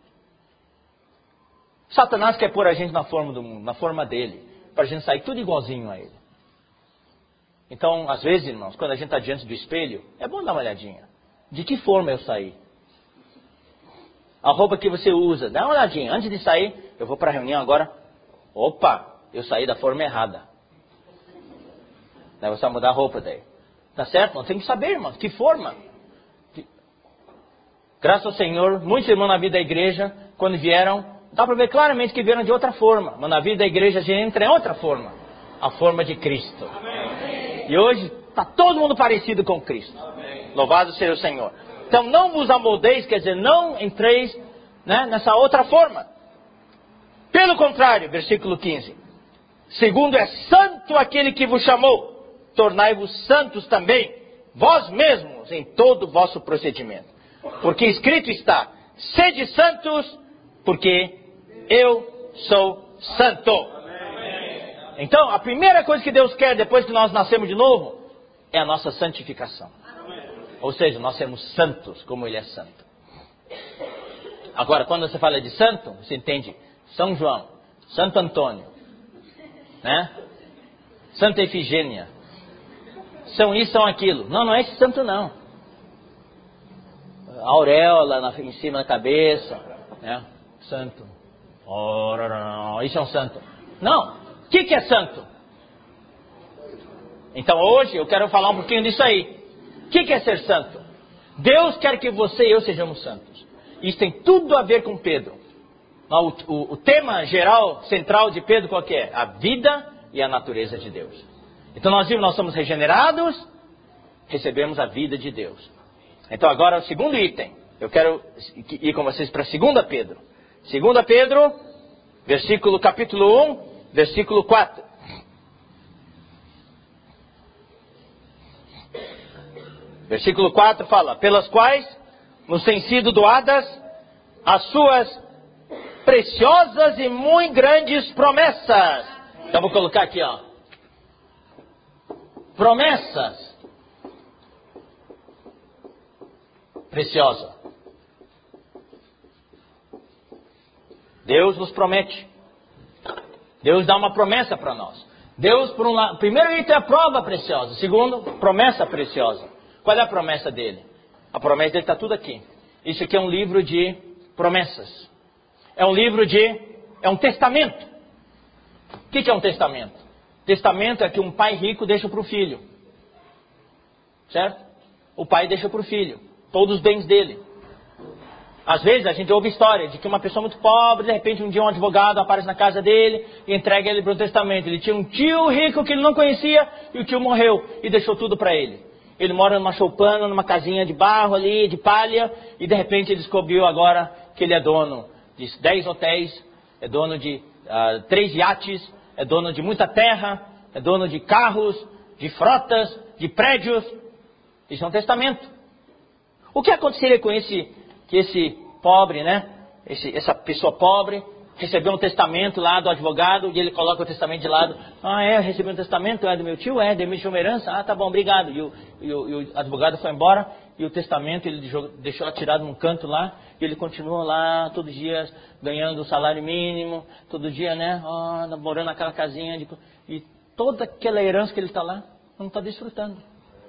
Satanás quer pôr a gente na forma do mundo, na forma dele, para a gente sair tudo igualzinho a ele. Então, às vezes, irmãos, quando a gente está diante do espelho, é bom dar uma olhadinha. De que forma eu saí? A roupa que você usa. Dá uma olhadinha. Antes de sair, eu vou para a reunião agora. Opa, eu saí da forma errada. Daí você vai mudar a roupa daí. Tá certo? Nós temos que saber, irmãos, que forma. Que... Graças ao Senhor, muitos irmãos na vida da igreja, quando vieram, dá para ver claramente que vieram de outra forma. Mas na vida da igreja a gente entra em outra forma. A forma de Cristo. Amém. E hoje está todo mundo parecido com Cristo. Amém. Louvado seja o Senhor. Então não vos amoldeis, quer dizer, não entreis, né, nessa outra forma. Pelo contrário, versículo quinze. Segundo é santo aquele que vos chamou, tornai-vos santos também, vós mesmos, em todo o vosso procedimento. Porque escrito está, sede santos, porque eu sou santo. Amém. Então, a primeira coisa que Deus quer depois que nós nascemos de novo, é a nossa santificação. Amém. Ou seja, nós sermos santos como Ele é santo. Agora, quando você fala de santo, você entende São João, Santo Antônio, né? Santa Efigênia. São isso, são aquilo. Não, não é esse santo não. A auréola na, em cima da cabeça, né? Santo. Oh, isso é um santo. Não. O que, que é santo? Então hoje eu quero falar um pouquinho disso aí. O que, que é ser santo? Deus quer que você e eu sejamos santos. Isso tem tudo a ver com Pedro. O, o, o tema geral, central de Pedro qual que é? A vida e a natureza de Deus. Então nós vimos, nós somos regenerados, recebemos a vida de Deus. Então agora o segundo item, eu quero ir com vocês para segunda Pedro. segunda Pedro, versículo capítulo um, versículo quatro. Versículo quatro fala, pelas quais nos têm sido doadas as suas preciosas e muito grandes promessas. Então vou colocar aqui, ó. Promessas. Preciosa. Deus nos promete. Deus dá uma promessa para nós. Deus, por um lado, primeiro item é a prova preciosa. Segundo, promessa preciosa. Qual é a promessa dele? A promessa dele está tudo aqui. Isso aqui é um livro de promessas. É um livro de... É um testamento. O que, que é um testamento? Testamento é que um pai rico deixa para o filho. Certo? O pai deixa para o filho todos os bens dele. Às vezes a gente ouve história de que uma pessoa muito pobre, de repente um dia um advogado aparece na casa dele e entrega ele para o testamento. Ele tinha um tio rico que ele não conhecia e o tio morreu e deixou tudo para ele. Ele mora numa choupana, numa casinha de barro ali, de palha, e de repente ele descobriu agora que ele é dono de dez hotéis, é dono de uh, três iates, é dono de muita terra, é dono de carros, de frotas, de prédios. Isso é um testamento. O que aconteceria com esse, que esse pobre, né? Esse, essa pessoa pobre recebeu um testamento lá do advogado e ele coloca o testamento de lado. Ah, é, recebi um testamento, é do meu tio, é, deixou uma herança. Ah, tá bom, obrigado. E o, e o, e o advogado foi embora e o testamento ele deixou, deixou atirado num canto lá e ele continua lá todos os dias ganhando o salário mínimo, todo dia, né, oh, morando naquela casinha de, e toda aquela herança que ele está lá, não está desfrutando.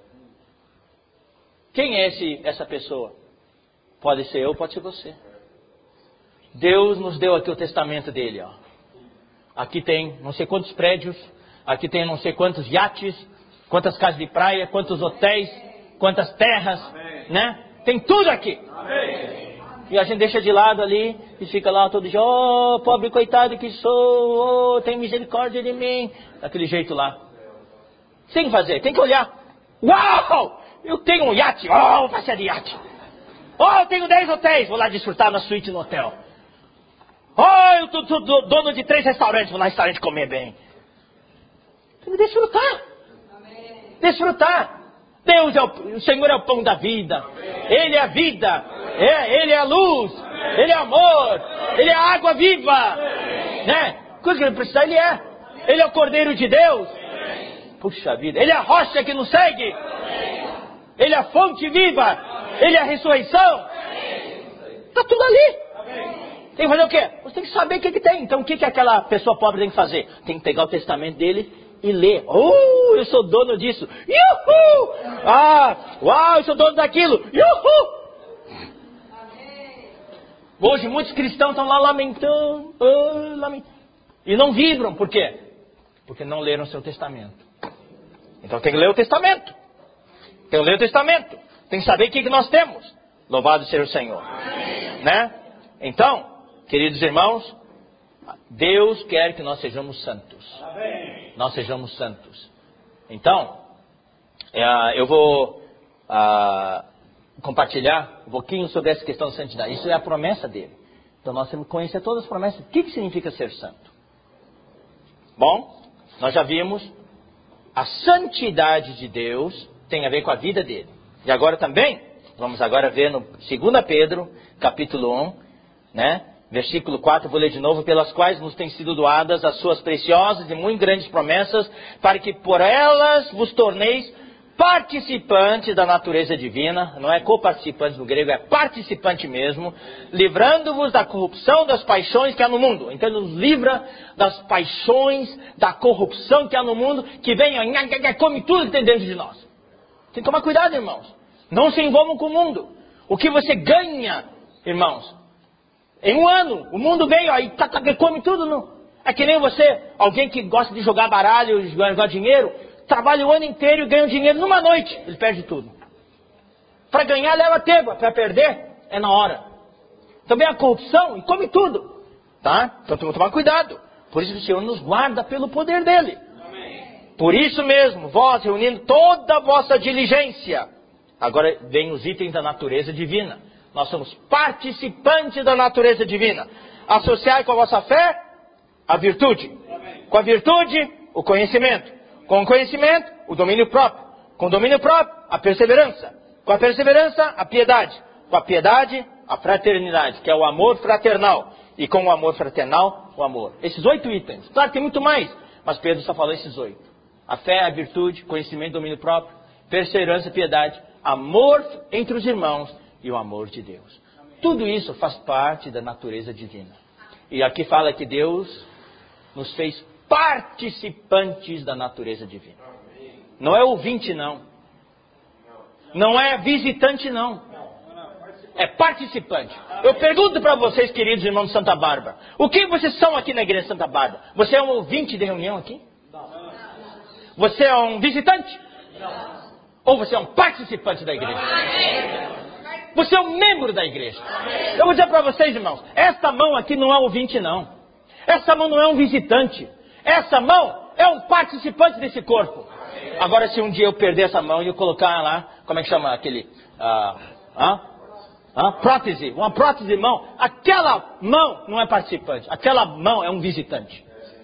Quem é esse, essa pessoa? Pode ser eu, pode ser você. Deus nos deu aqui o testamento dele, ó. Aqui tem não sei quantos prédios, aqui tem não sei quantos iates, quantas casas de praia, quantos hotéis, quantas terras, amém, né? Tem tudo aqui. Amém. E a gente deixa de lado ali e fica lá todo dia, oh, pobre coitado que sou, oh, tem misericórdia de mim. Daquele jeito lá. Tem que fazer, tem que olhar. Uau! Eu tenho um iate, oh, vou passear de iate. Oh, eu tenho dez hotéis, vou lá desfrutar na suíte no hotel. Oh, eu tô, tô, tô dono de três restaurantes, vou lá no restaurante comer bem. Tem que desfrutar. Amém. Desfrutar. Deus é o, o Senhor é o pão da vida. Amém. Ele é a vida. É, Ele é a luz. Amém. Ele é amor. Amém. Ele é a água viva. Né? Coisa que ele precisa, Ele é. Ele é o Cordeiro de Deus. Amém. Puxa vida. Ele é a rocha que nos segue. Amém. Ele é a fonte viva. Ele é a ressurreição. Está tudo ali. Tem que fazer o quê? Você tem que saber o que, que tem. Então o que, que aquela pessoa pobre tem que fazer? Tem que pegar o testamento dele e ler. Oh, eu sou dono disso. Yuhu! Ah, uau, eu sou dono daquilo. Yuhu! Hoje muitos cristãos estão lá lamentando, oh, lamentando, e não vibram. Por quê? Porque não leram o seu testamento. Então tem que ler o testamento. Tem que ler o testamento. Tem que saber o que, que nós temos. Louvado seja o Senhor. Né? Então, queridos irmãos, Deus quer que nós sejamos santos. Nós sejamos santos. Então, eu vou uh, compartilhar um pouquinho sobre essa questão da santidade. Isso é a promessa dele. Então nós temos que conhecer todas as promessas. O que, que significa ser santo? Bom, nós já vimos a santidade de Deus tem a ver com a vida dele. E agora também, vamos agora ver no dois Pedro, capítulo um, né? Versículo quatro, vou ler de novo. Pelas quais nos têm sido doadas as suas preciosas e muito grandes promessas, para que por elas vos torneis participantes da natureza divina. Não é coparticipante no grego, é participante mesmo. Livrando-vos da corrupção das paixões que há no mundo. Então ele nos livra das paixões, da corrupção que há no mundo, que vem, ó, come tudo que tem dentro de nós. Tem que tomar cuidado, irmãos. Não se envolvam com o mundo. O que você ganha, irmãos, em um ano, o mundo vem, ó, e tá, tá, come tudo. Não. É que nem você, alguém que gosta de jogar baralho, jogar dinheiro, trabalha o ano inteiro e ganha dinheiro numa noite. Ele perde tudo. Para ganhar leva tempo, para perder é na hora. Também a corrupção e come tudo. Tá? Então temos que tomar cuidado. Por isso o Senhor nos guarda pelo poder dele. Amém. Por isso mesmo, vós reunindo toda a vossa diligência. Agora vem os itens da natureza divina. Nós somos participantes da natureza divina. Associai com a vossa fé a virtude. Amém. Com a virtude, o conhecimento. Com o conhecimento, o domínio próprio. Com o domínio próprio, a perseverança. Com a perseverança, a piedade. Com a piedade, a fraternidade, que é o amor fraternal. E com o amor fraternal, o amor. Esses oito itens. Claro que tem muito mais, mas Pedro só falou esses oito. A fé, a virtude, conhecimento, domínio próprio, perseverança, piedade, amor entre os irmãos e o amor de Deus. Tudo isso faz parte da natureza divina. E aqui fala que Deus nos fez participantes da natureza divina. Não é ouvinte, não. Não é visitante, não. É participante. Eu pergunto para vocês, queridos irmãos de Santa Bárbara, o que vocês são aqui na igreja de Santa Bárbara? Você é um ouvinte de reunião aqui? Você é um visitante? Ou você é um participante da igreja? Você é um membro da igreja. Eu vou dizer para vocês, irmãos, esta mão aqui não é ouvinte, não. Essa mão não é um visitante. Essa mão é um participante desse corpo. Agora, se um dia eu perder essa mão e eu colocar lá, como é que chama aquele... Ah, ah, ah, prótese, uma prótese de mão, aquela mão não é participante. Aquela mão é um visitante.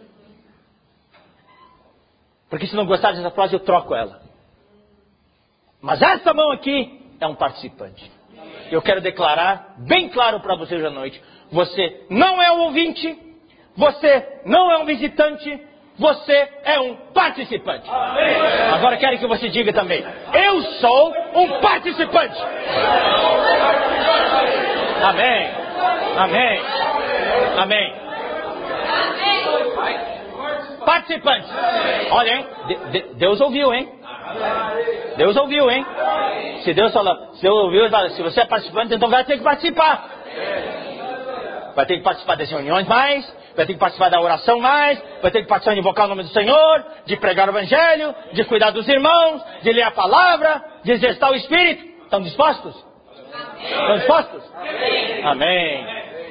Porque se não gostar dessa prótese, eu troco ela. Mas essa mão aqui é um participante. Eu quero declarar bem claro para vocês hoje à noite. Você não é um ouvinte, você não é um visitante, você é um participante. Amém. Agora quero que você diga também, eu sou um participante. Amém. Amém. Amém. Participante. Olha, hein? De- de- Deus ouviu, hein? Deus ouviu, hein? Se Deus falou, se Deus ouviu, se você é participante, então vai ter que participar. Vai ter que participar das reuniões mais, vai ter que participar da oração mais, vai ter que participar de invocar o nome do Senhor, de pregar o Evangelho, de cuidar dos irmãos, de ler a palavra, de exercitar o Espírito. Estão dispostos? Estão dispostos? Amém.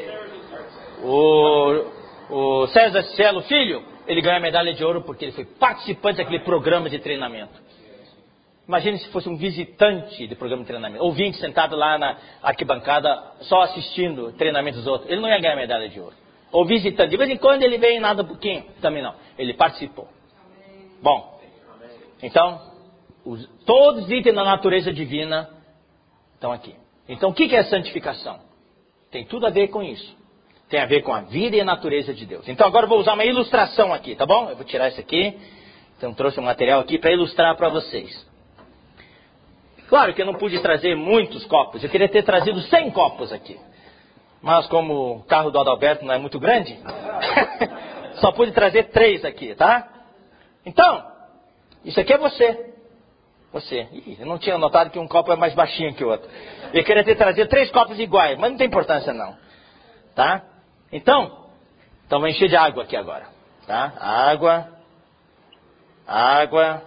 O, o César Cielo Filho, ele ganhou a medalha de ouro porque ele foi participante daquele programa de treinamento. Imagine se fosse um visitante do programa de treinamento, ouvinte sentado lá na arquibancada, só assistindo o treinamento dos outros. Ele não ia ganhar medalha de ouro. Ou visitante, de vez em quando ele vem e nada um pouquinho, também não. Ele participou. Bom, então, os, todos os itens da natureza divina estão aqui. Então, o que é santificação? Tem tudo a ver com isso. Tem a ver com a vida e a natureza de Deus. Então, agora eu vou usar uma ilustração aqui, tá bom? Eu vou tirar isso aqui. Então, trouxe um material aqui para ilustrar para vocês. Claro que eu não pude trazer muitos copos. Eu queria ter trazido cem copos aqui. Mas como o carro do Adalberto não é muito grande, só pude trazer três aqui, tá? Então, isso aqui é você. Você. Ih, eu não tinha notado que um copo é mais baixinho que o outro. Eu queria ter trazido três copos iguais, mas não tem importância não. Tá? Então, então vou encher de água aqui agora. Tá? Água, água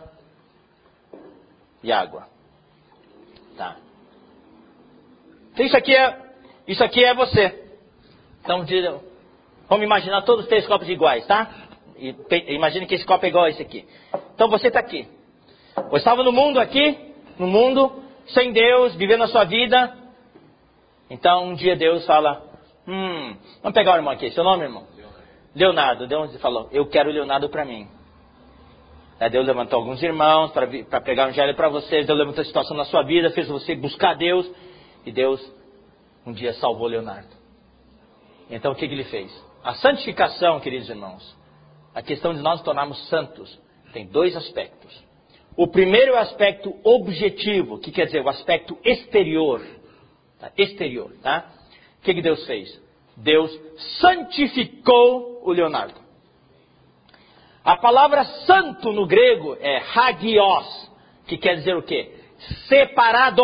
e água. Tá? Então isso aqui é, isso aqui é você. Então, vamos imaginar todos os três copos iguais, tá? E, imagine que esse copo é igual a esse aqui. Então você está aqui. Você estava no mundo aqui, no mundo, sem Deus, vivendo a sua vida. Então um dia Deus fala, hum, vamos pegar o irmão aqui, seu nome, irmão? Leonardo. Deus falou, eu quero o Leonardo para mim. Aí Deus levantou alguns irmãos para pregar o evangelho para vocês. Deus levantou a situação na sua vida, fez você buscar Deus. E Deus um dia salvou Leonardo. Então o que, que ele fez? A santificação, queridos irmãos, a questão de nós nos tornarmos santos, tem dois aspectos. O primeiro é o aspecto objetivo, que quer dizer o aspecto exterior. Tá? Exterior, tá? O que, que Deus fez? Deus santificou o Leonardo. A palavra santo no grego é hagios, que quer dizer o quê? Separado.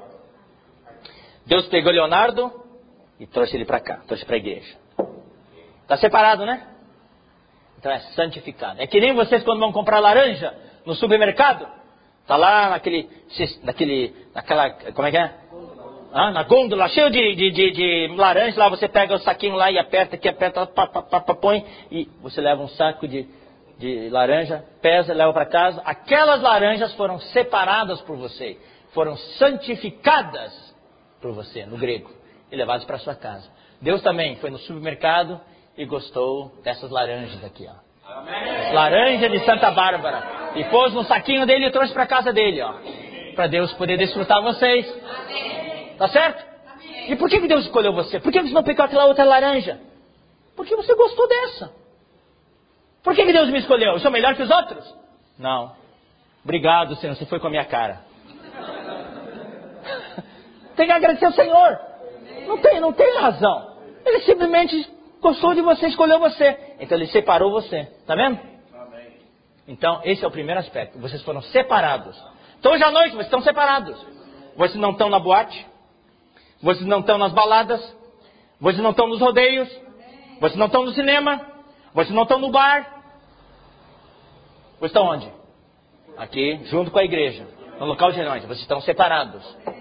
Deus pegou Leonardo e trouxe ele para cá, trouxe para a igreja. Está separado, né? Então é santificado. É que nem vocês quando vão comprar laranja no supermercado. Está lá naquele, naquele, naquela, como é que é? Ah, na gôndola, cheio de, de, de, de laranja. Lá você pega o saquinho lá e aperta aqui, aperta, pá, pá, pá, pá, põe. E você leva um saco de, de laranja, pesa, leva para casa. Aquelas laranjas foram separadas por você. Foram santificadas por você, no grego. E levadas para sua casa. Deus também foi no supermercado e gostou dessas laranjas aqui, ó. Amém. Laranja de Santa Bárbara. E pôs no saquinho dele e trouxe para casa dele, ó. Para Deus poder desfrutar vocês. Amém. Tá certo? Amém. E por que Deus escolheu você? Por que você não pegou aquela outra laranja? Porque você gostou dessa. Por que Deus me escolheu? Eu sou melhor que os outros? Não. Obrigado, Senhor, você foi com a minha cara. Tem que agradecer ao Senhor. Não tem, não tem razão. Ele simplesmente gostou de você, escolheu você. Então ele separou você. Tá vendo? Amém. Então esse é o primeiro aspecto. Vocês foram separados. Então hoje à noite vocês estão separados. Vocês não estão na boate. Vocês não estão nas baladas. Vocês não estão nos rodeios. Vocês não estão no cinema. Vocês não estão no bar. Vocês estão onde? Aqui, junto com a igreja. No local de reuniões. Vocês estão separados.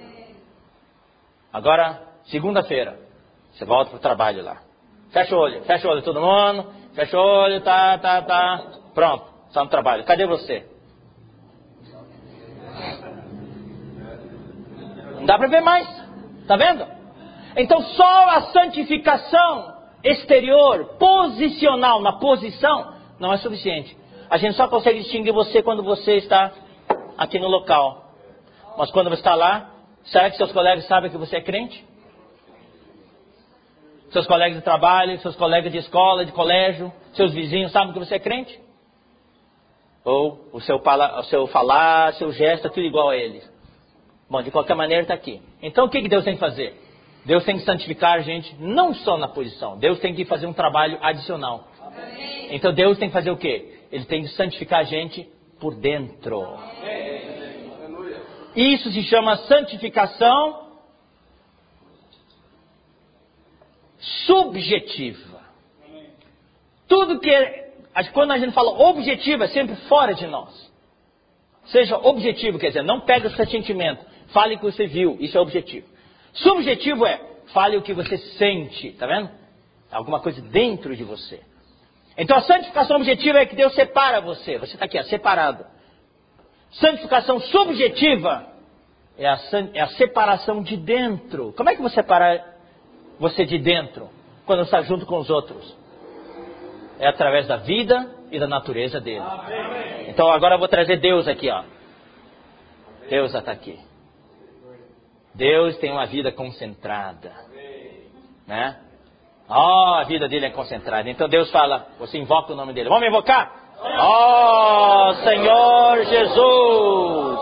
Agora, segunda-feira, você volta para o trabalho lá. Fecha o olho, fecha o olho todo mundo. Fecha o olho, tá, tá, tá. Pronto, está no trabalho. Cadê você? Não dá para ver mais. Tá vendo? Então só a santificação exterior, posicional, na posição, não é suficiente. A gente só consegue distinguir você quando você está aqui no local. Mas quando você está lá, será que seus colegas sabem que você é crente? Seus colegas de trabalho, seus colegas de escola, de colégio, seus vizinhos sabem que você é crente? Ou o seu, pala, o seu falar, seu gesto, é tudo igual a eles? Bom, de qualquer maneira está aqui. Então o que, que Deus tem que fazer? Deus tem que santificar a gente não só na posição. Deus tem que fazer um trabalho adicional. Então Deus tem que fazer o quê? Ele tem que santificar a gente por dentro. Isso se chama santificação subjetiva. Tudo que, quando a gente fala objetivo, é sempre fora de nós. Seja objetivo, quer dizer, não pega o seu sentimento, fale o que você viu, isso é objetivo. Subjetivo é, fale o que você sente, tá vendo? Alguma coisa dentro de você. Então a santificação objetiva é que Deus separa você, você está aqui, ó, separado. Santificação subjetiva é a, é a separação de dentro. Como é que você separa você de dentro quando está junto com os outros? É através da vida e da natureza dele. Amém. Então agora eu vou trazer Deus aqui, ó. Deus já está aqui. Deus tem uma vida concentrada, né? Oh, a vida dele é concentrada. Então Deus fala, você invoca o nome dele. Vamos invocar? Oh, Senhor Jesus!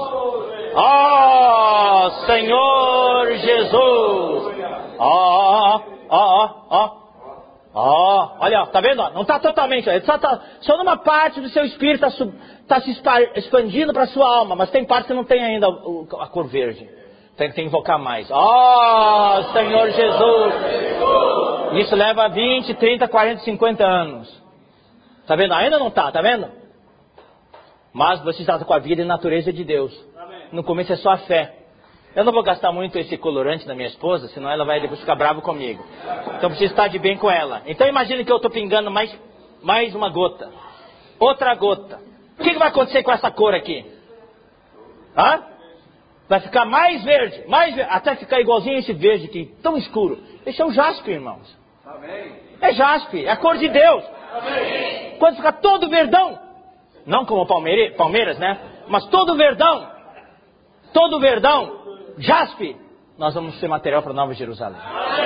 Oh, Senhor Jesus! Oh, oh, oh, oh. Oh, olha, tá vendo? Não está totalmente, só, tá, só numa parte do seu espírito está tá se expandindo para a sua alma, mas tem parte que não tem ainda a cor verde. Tem que invocar mais. Oh, Senhor Jesus! Isso leva vinte, trinta, quarenta, cinquenta anos. Tá vendo? Ainda não tá, tá vendo? Mas você está com a vida e natureza de Deus. No começo é só a fé. Eu não vou gastar muito esse colorante da minha esposa, senão ela vai depois ficar brava comigo. Então preciso estar de bem com ela. Então imagine que eu estou pingando mais, mais uma gota. Outra gota. O que, que vai acontecer com essa cor aqui? Hã? Vai ficar mais verde, mais verde, até ficar igualzinho esse verde aqui, tão escuro. Esse é o jaspe, irmãos. É jaspe, é a cor de Deus. Quando ficar todo verdão, não como Palmeiras, Palmeiras, né? Mas todo verdão, todo verdão, jaspe, nós vamos ser material para Nova Jerusalém.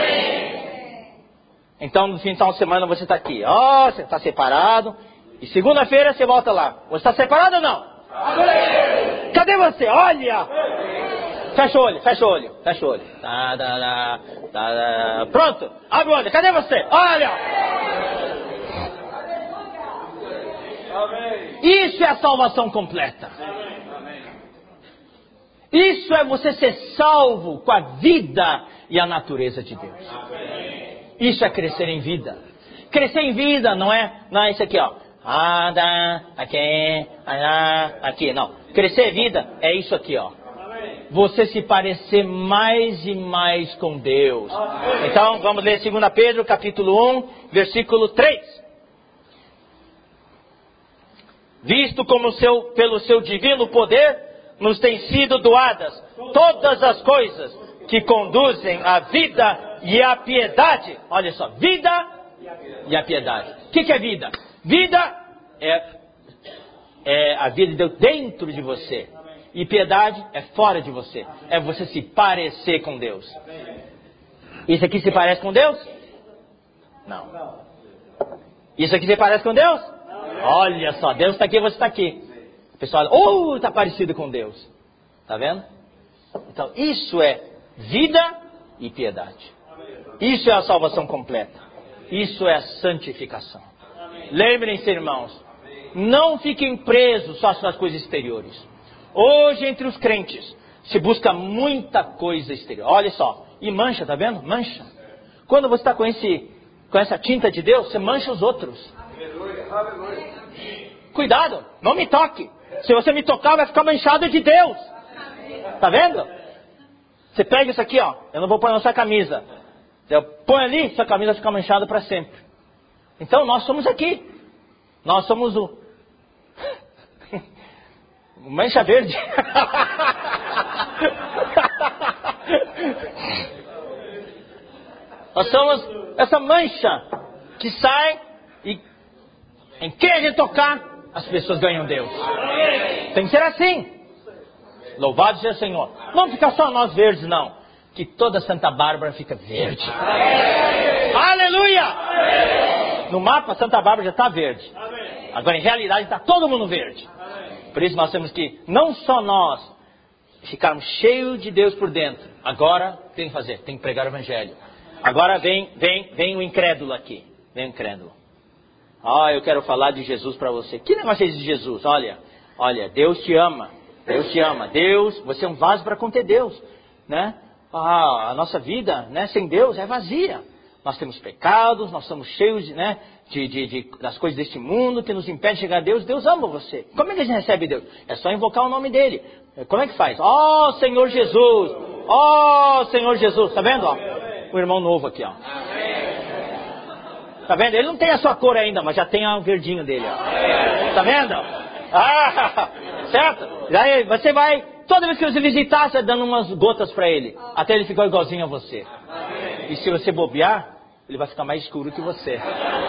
Então no final de semana você está aqui, ó, oh, você está separado, e segunda-feira você volta lá. Você está separado ou não? Cadê você? Olha! Fecha o olho, fecha o olho, fecha o olho. Tá, tá, tá, tá, tá. Pronto, abre o olho, cadê você? Olha! Isso é a salvação completa. Isso é você ser salvo com a vida e a natureza de Deus. Isso é crescer em vida. Crescer em vida não é, não é isso aqui, ó. Ah, dá, aqui, ah, aqui, não. Crescer em vida é isso aqui, ó. Você se parecer mais e mais com Deus. Então, vamos ler dois Pedro, capítulo um, versículo três. Visto como seu, pelo seu divino poder, nos têm sido doadas todas as coisas que conduzem à vida e à piedade. Olha só, vida e a piedade. O que, que é vida? Vida é, é a vida de Deus dentro de você. E piedade é fora de você. É você se parecer com Deus. Isso aqui se parece com Deus? Não. Isso aqui se parece com Deus? Olha só, Deus está aqui e você está aqui. O pessoal olha, oh, está parecido com Deus. Está vendo? Então isso é vida e piedade. Isso é a salvação completa. Isso é a santificação. Lembrem-se, irmãos, não fiquem presos só nas coisas exteriores. Hoje, entre os crentes, se busca muita coisa exterior. Olha só, e mancha, tá vendo? Mancha. Quando você está com, esse, com essa tinta de Deus, você mancha os outros. Cuidado, não me toque. Se você me tocar, vai ficar manchado de Deus. Tá vendo? Você pega isso aqui, ó. Eu não vou pôr na sua camisa. Eu põe ali, sua camisa fica manchada para sempre. Então nós somos aqui. Nós somos o... o mancha verde. Nós somos essa mancha que sai e em quem a gente tocar, as pessoas ganham Deus. Tem que ser assim. Louvado seja o Senhor. Não ficar só nós verdes, não. Que toda Santa Bárbara fica verde. Aleluia! No mapa, Santa Bárbara já está verde. Agora, em realidade, está todo mundo verde. Por isso, nós temos que, não só nós, ficarmos cheios de Deus por dentro. Agora, tem que fazer, tem que pregar o Evangelho. Agora, vem, vem, vem o incrédulo aqui. Vem o incrédulo. Ah, eu quero falar de Jesus para você. Que negócio é esse de Jesus? Olha, olha, Deus te ama. Deus te ama. Deus, você é um vaso para conter Deus, né? Ah, a nossa vida, né, sem Deus é vazia. Nós temos pecados, nós somos cheios de, né, de, de, de, das coisas deste mundo que nos impede de chegar a Deus. Deus ama você. Como é que a gente recebe Deus? É só invocar o nome dele. Como é que faz? Ó, oh, Senhor Jesus. Ó, oh, Senhor Jesus. Tá vendo? Ó, o irmão novo aqui, ó. Tá vendo? Ele não tem a sua cor ainda, mas já tem o verdinho dele, ó. Tá vendo? Ah, certo? Aí você vai, toda vez que você visitar, você vai dando umas gotas para ele, até ele ficar igualzinho a você. E se você bobear, ele vai ficar mais escuro que você.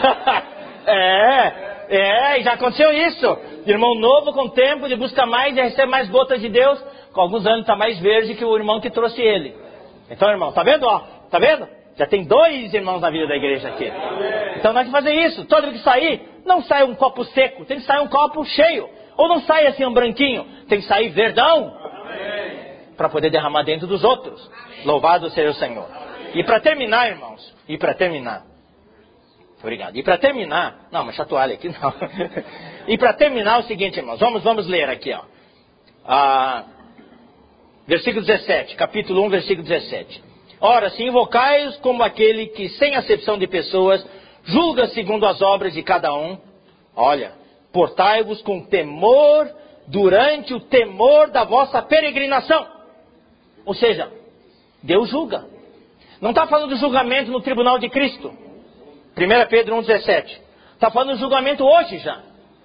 é, é, já aconteceu isso. Irmão novo, com o tempo, ele busca mais e recebe mais gotas de Deus. Com alguns anos está mais verde que o irmão que trouxe ele. Então, irmão, tá vendo? Ó, tá vendo? Já tem dois irmãos na vida da igreja aqui. Então nós temos que fazer isso. Toda vez que sair, não sai um copo seco, tem que sair um copo cheio. Ou não sai assim um branquinho, tem que sair verdão. Para poder derramar dentro dos outros. Louvado seja o Senhor. E para terminar, irmãos, e para terminar. Obrigado. E para terminar, não, mas a toalha aqui não. E para terminar é o seguinte, irmãos, vamos, vamos ler aqui, ó. Ah, versículo dezessete, capítulo um, versículo dezessete. Ora, se invocais como aquele que, sem acepção de pessoas, julga segundo as obras de cada um, olha, portai-vos com temor durante o temor da vossa peregrinação. Ou seja, Deus julga. Não está falando do julgamento no tribunal de Cristo. primeira Pedro um, dezessete. Está falando do julgamento hoje já.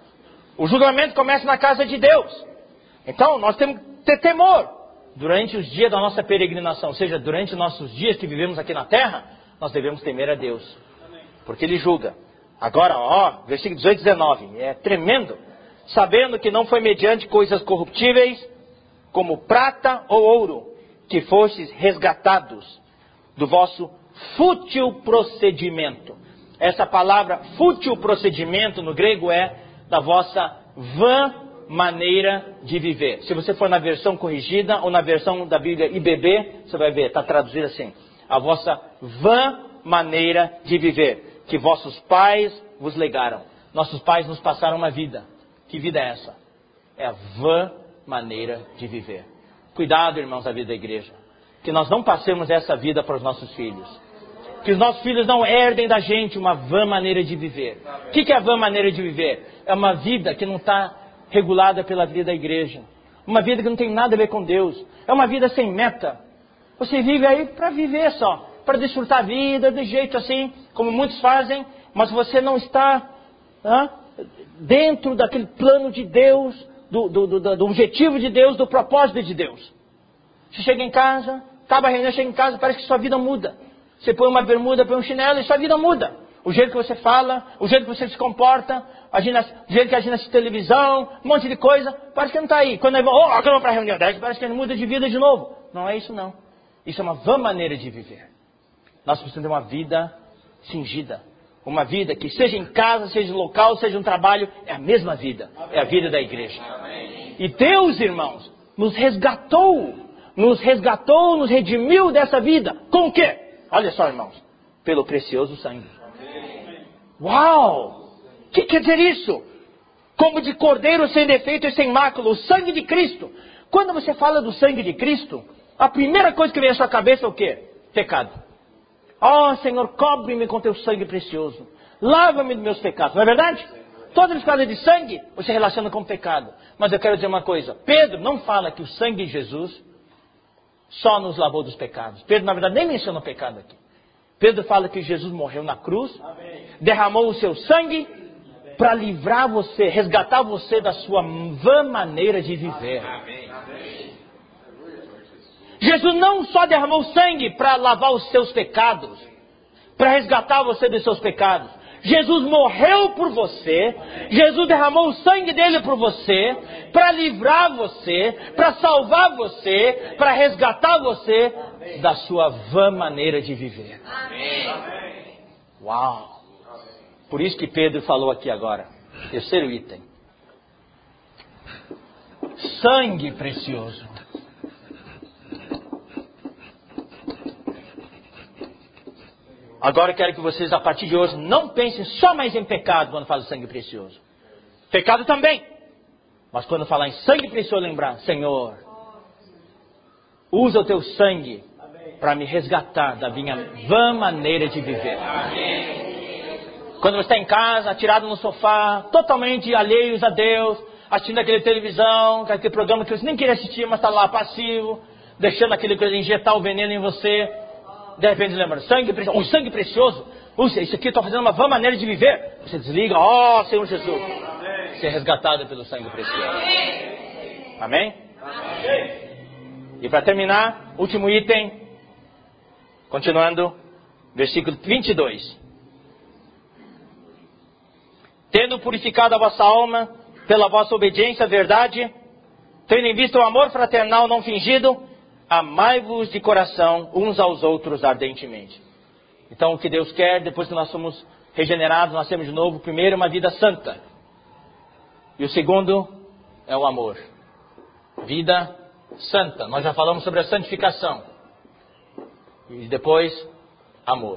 O julgamento começa na casa de Deus. Então, nós temos que ter temor durante os dias da nossa peregrinação. Ou seja, durante os nossos dias que vivemos aqui na terra, nós devemos temer a Deus. Porque Ele julga. Agora, ó, versículo dezoito e dezenove. É tremendo. Sabendo que não foi mediante coisas corruptíveis, como prata ou ouro, que fostes resgatados do vosso fútil procedimento. Essa palavra fútil procedimento no grego é da vossa vã maneira de viver. Se você for na versão corrigida ou na versão da Bíblia I B B, você vai ver, está traduzido assim: a vossa vã maneira de viver, que vossos pais vos legaram. Nossos pais nos passaram uma vida. Que vida é essa? É a vã maneira de viver. Cuidado, irmãos, da vida da igreja. Que nós não passemos essa vida para os nossos filhos. Que os nossos filhos não herdem da gente uma vã maneira de viver. O que, que é a vã maneira de viver? É uma vida que não está regulada pela vida da igreja. Uma vida que não tem nada a ver com Deus. É uma vida sem meta. Você vive aí para viver só. Para desfrutar a vida de jeito assim, como muitos fazem. Mas você não está ah, dentro daquele plano de Deus, do, do, do, do objetivo de Deus, do propósito de Deus. Você chega em casa, acaba a reunião, chega em casa, parece que sua vida muda. Você põe uma bermuda, põe um chinelo e sua vida muda. O jeito que você fala, o jeito que você se comporta, o jeito que agina na televisão, um monte de coisa, parece que não está aí. Quando ele vai, oh, agora para a reunião, parece que ele muda de vida de novo. Não é isso não. Isso é uma vã maneira de viver. Nós precisamos ter uma vida cingida. Uma vida que seja em casa, seja no local, seja no trabalho, é a mesma vida. É a vida da igreja. E Deus, irmãos, nos resgatou. Nos resgatou, nos redimiu dessa vida. Com o quê? Olha só, irmãos. Pelo precioso sangue. Uau! O que quer dizer isso? Como de cordeiro sem defeito e sem mácula, o sangue de Cristo. Quando você fala do sangue de Cristo, a primeira coisa que vem à sua cabeça é o quê? Pecado. Oh, Senhor, cobre-me com teu sangue precioso. Lava-me dos meus pecados. Não é verdade? Toda vez que fala de sangue, você relaciona com o pecado. Mas eu quero dizer uma coisa. Pedro não fala que o sangue de Jesus só nos lavou dos pecados. Pedro, na verdade, nem menciona o pecado aqui. Pedro fala que Jesus morreu na cruz, derramou o seu sangue para livrar você, resgatar você da sua vã maneira de viver. Jesus não só derramou sangue para lavar os seus pecados, para resgatar você dos seus pecados. Jesus morreu por você, Jesus derramou o sangue dele por você, para livrar você, para salvar você, para resgatar você da sua vã maneira de viver. Amém. Uau! Por isso que Pedro falou aqui agora, terceiro item. Sangue precioso. Agora eu quero que vocês, a partir de hoje, não pensem só mais em pecado quando falam sangue precioso. Pecado também. Mas quando falar em sangue precioso, lembrar, Senhor, usa o teu sangue para me resgatar da minha vã maneira de viver. Quando você está em casa, atirado no sofá, totalmente alheios a Deus, assistindo aquele televisão, aquele programa que você nem queria assistir, mas está lá passivo, deixando aquele coisa injetar o veneno em você. De repente lembra, sangue precioso, o sangue precioso, Uxa, isso aqui eu estou fazendo uma vã maneira de viver. Você desliga, ó oh, Senhor Jesus, ser resgatado pelo sangue precioso. Amém? Amém? E para terminar, último item, continuando, versículo vinte e dois. Tendo purificado a vossa alma pela vossa obediência à verdade, tendo em vista o amor fraternal não fingido, amai-vos de coração uns aos outros ardentemente. Então o que Deus quer, depois que nós somos regenerados, nascemos de novo, primeiro uma vida santa. E o segundo é o amor. Vida santa. Nós já falamos sobre a santificação. E depois, amor.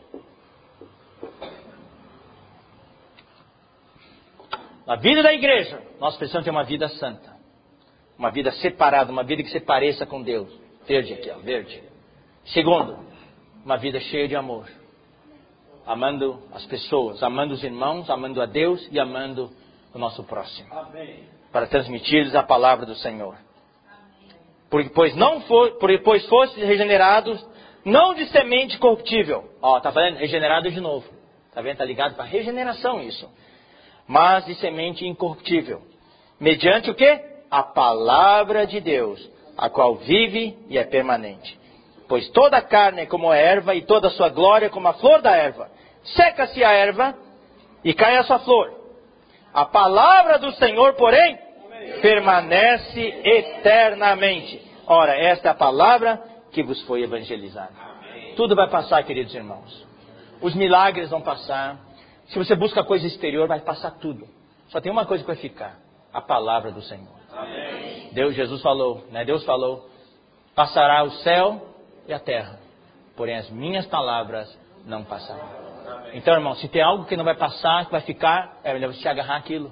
Na vida da igreja, nós precisamos ter uma vida santa. Uma vida separada, uma vida que se pareça com Deus. Verde aqui, ó, verde. Segundo, uma vida cheia de amor. Amando as pessoas, amando os irmãos, amando a Deus e amando o nosso próximo. Amém. Para transmitir-lhes a palavra do Senhor. Porque, pois, não for, pois fostes regenerados, não de semente corruptível. Ó, tá falando? Regenerado de novo. Tá vendo? Tá ligado para regeneração isso. Mas de semente incorruptível. Mediante o quê? A palavra de Deus, a qual vive e é permanente. Pois toda a carne é como a erva, e toda a sua glória como a flor da erva. Seca-se a erva, e cai a sua flor. A palavra do Senhor, porém, permanece eternamente. Ora, esta é a palavra que vos foi evangelizada. Tudo vai passar, queridos irmãos. Os milagres vão passar. Se você busca coisa exterior, vai passar tudo. Só tem uma coisa que vai ficar: a palavra do Senhor. Deus, Jesus falou, né? Deus falou: passará o céu e a terra, porém as minhas palavras não passarão. Então, irmão, se tem algo que não vai passar, que vai ficar, é melhor você se agarrar àquilo.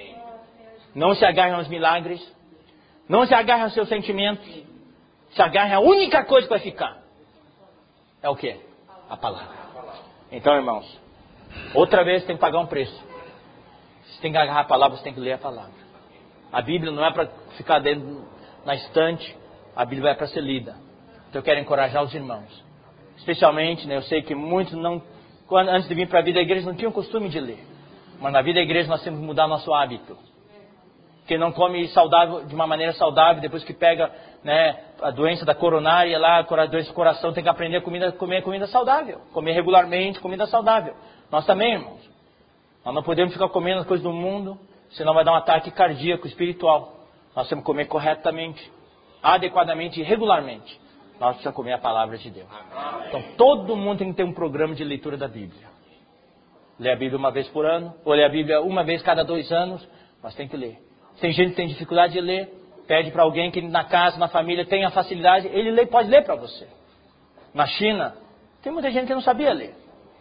Não se agarre aos milagres, não se agarre aos seus sentimentos, se agarre à única coisa que vai ficar. É o quê? A palavra. Então, irmãos, outra vez tem que pagar um preço. Você tem que agarrar a palavra, você tem que ler a palavra. A Bíblia não é para ficar dentro na estante, a Bíblia é para ser lida. Então eu quero encorajar os irmãos. Especialmente, né, eu sei que muitos não, quando, antes de vir para a vida da igreja, não tinham costume de ler. Mas na vida da igreja nós temos que mudar nosso hábito. Quem não come saudável, de uma maneira saudável, depois que pega, né, a doença da coronária, lá, a doença do coração, tem que aprender a comida, comer comida saudável. Comer regularmente comida saudável. Nós também, irmãos. Nós não podemos ficar comendo as coisas do mundo, senão vai dar um ataque cardíaco, espiritual. Nós temos que comer corretamente, adequadamente e regularmente. Nós precisamos comer a palavra de Deus. Então todo mundo tem que ter um programa de leitura da Bíblia. Ler a Bíblia uma vez por ano, ou ler a Bíblia uma vez cada dois anos, mas tem que ler. Tem gente que tem dificuldade de ler, pede para alguém que na casa, na família, tenha facilidade, ele lê, pode ler para você. Na China, tem muita gente que não sabia ler.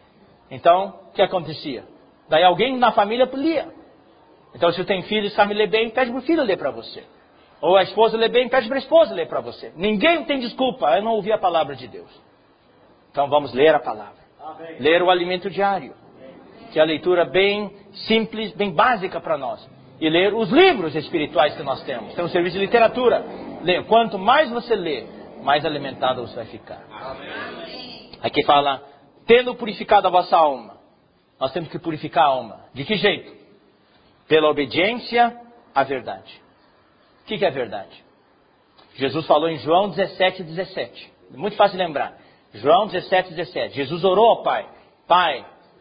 Então, o que acontecia? Daí alguém na família lia. Então, se você tem filho e sabe ler bem, pede para o filho ler para você. Ou a esposa lê bem, pede para a esposa ler para você. Ninguém tem desculpa, eu não ouvi a palavra de Deus. Então vamos ler a palavra. Amém. Ler o alimento diário. Que é a leitura bem simples, bem básica para nós. E ler os livros espirituais que nós temos. Tem um serviço de literatura. Lê. Quanto mais você lê, mais alimentado você vai ficar. Amém. Aqui fala, tendo purificado a vossa alma. Nós temos que purificar a alma. De que jeito? Pela obediência à verdade. O que, que é verdade? Jesus falou em João dezessete, dezessete. Muito fácil de lembrar. João dezessete, dezessete. Jesus orou ao Pai. Pai,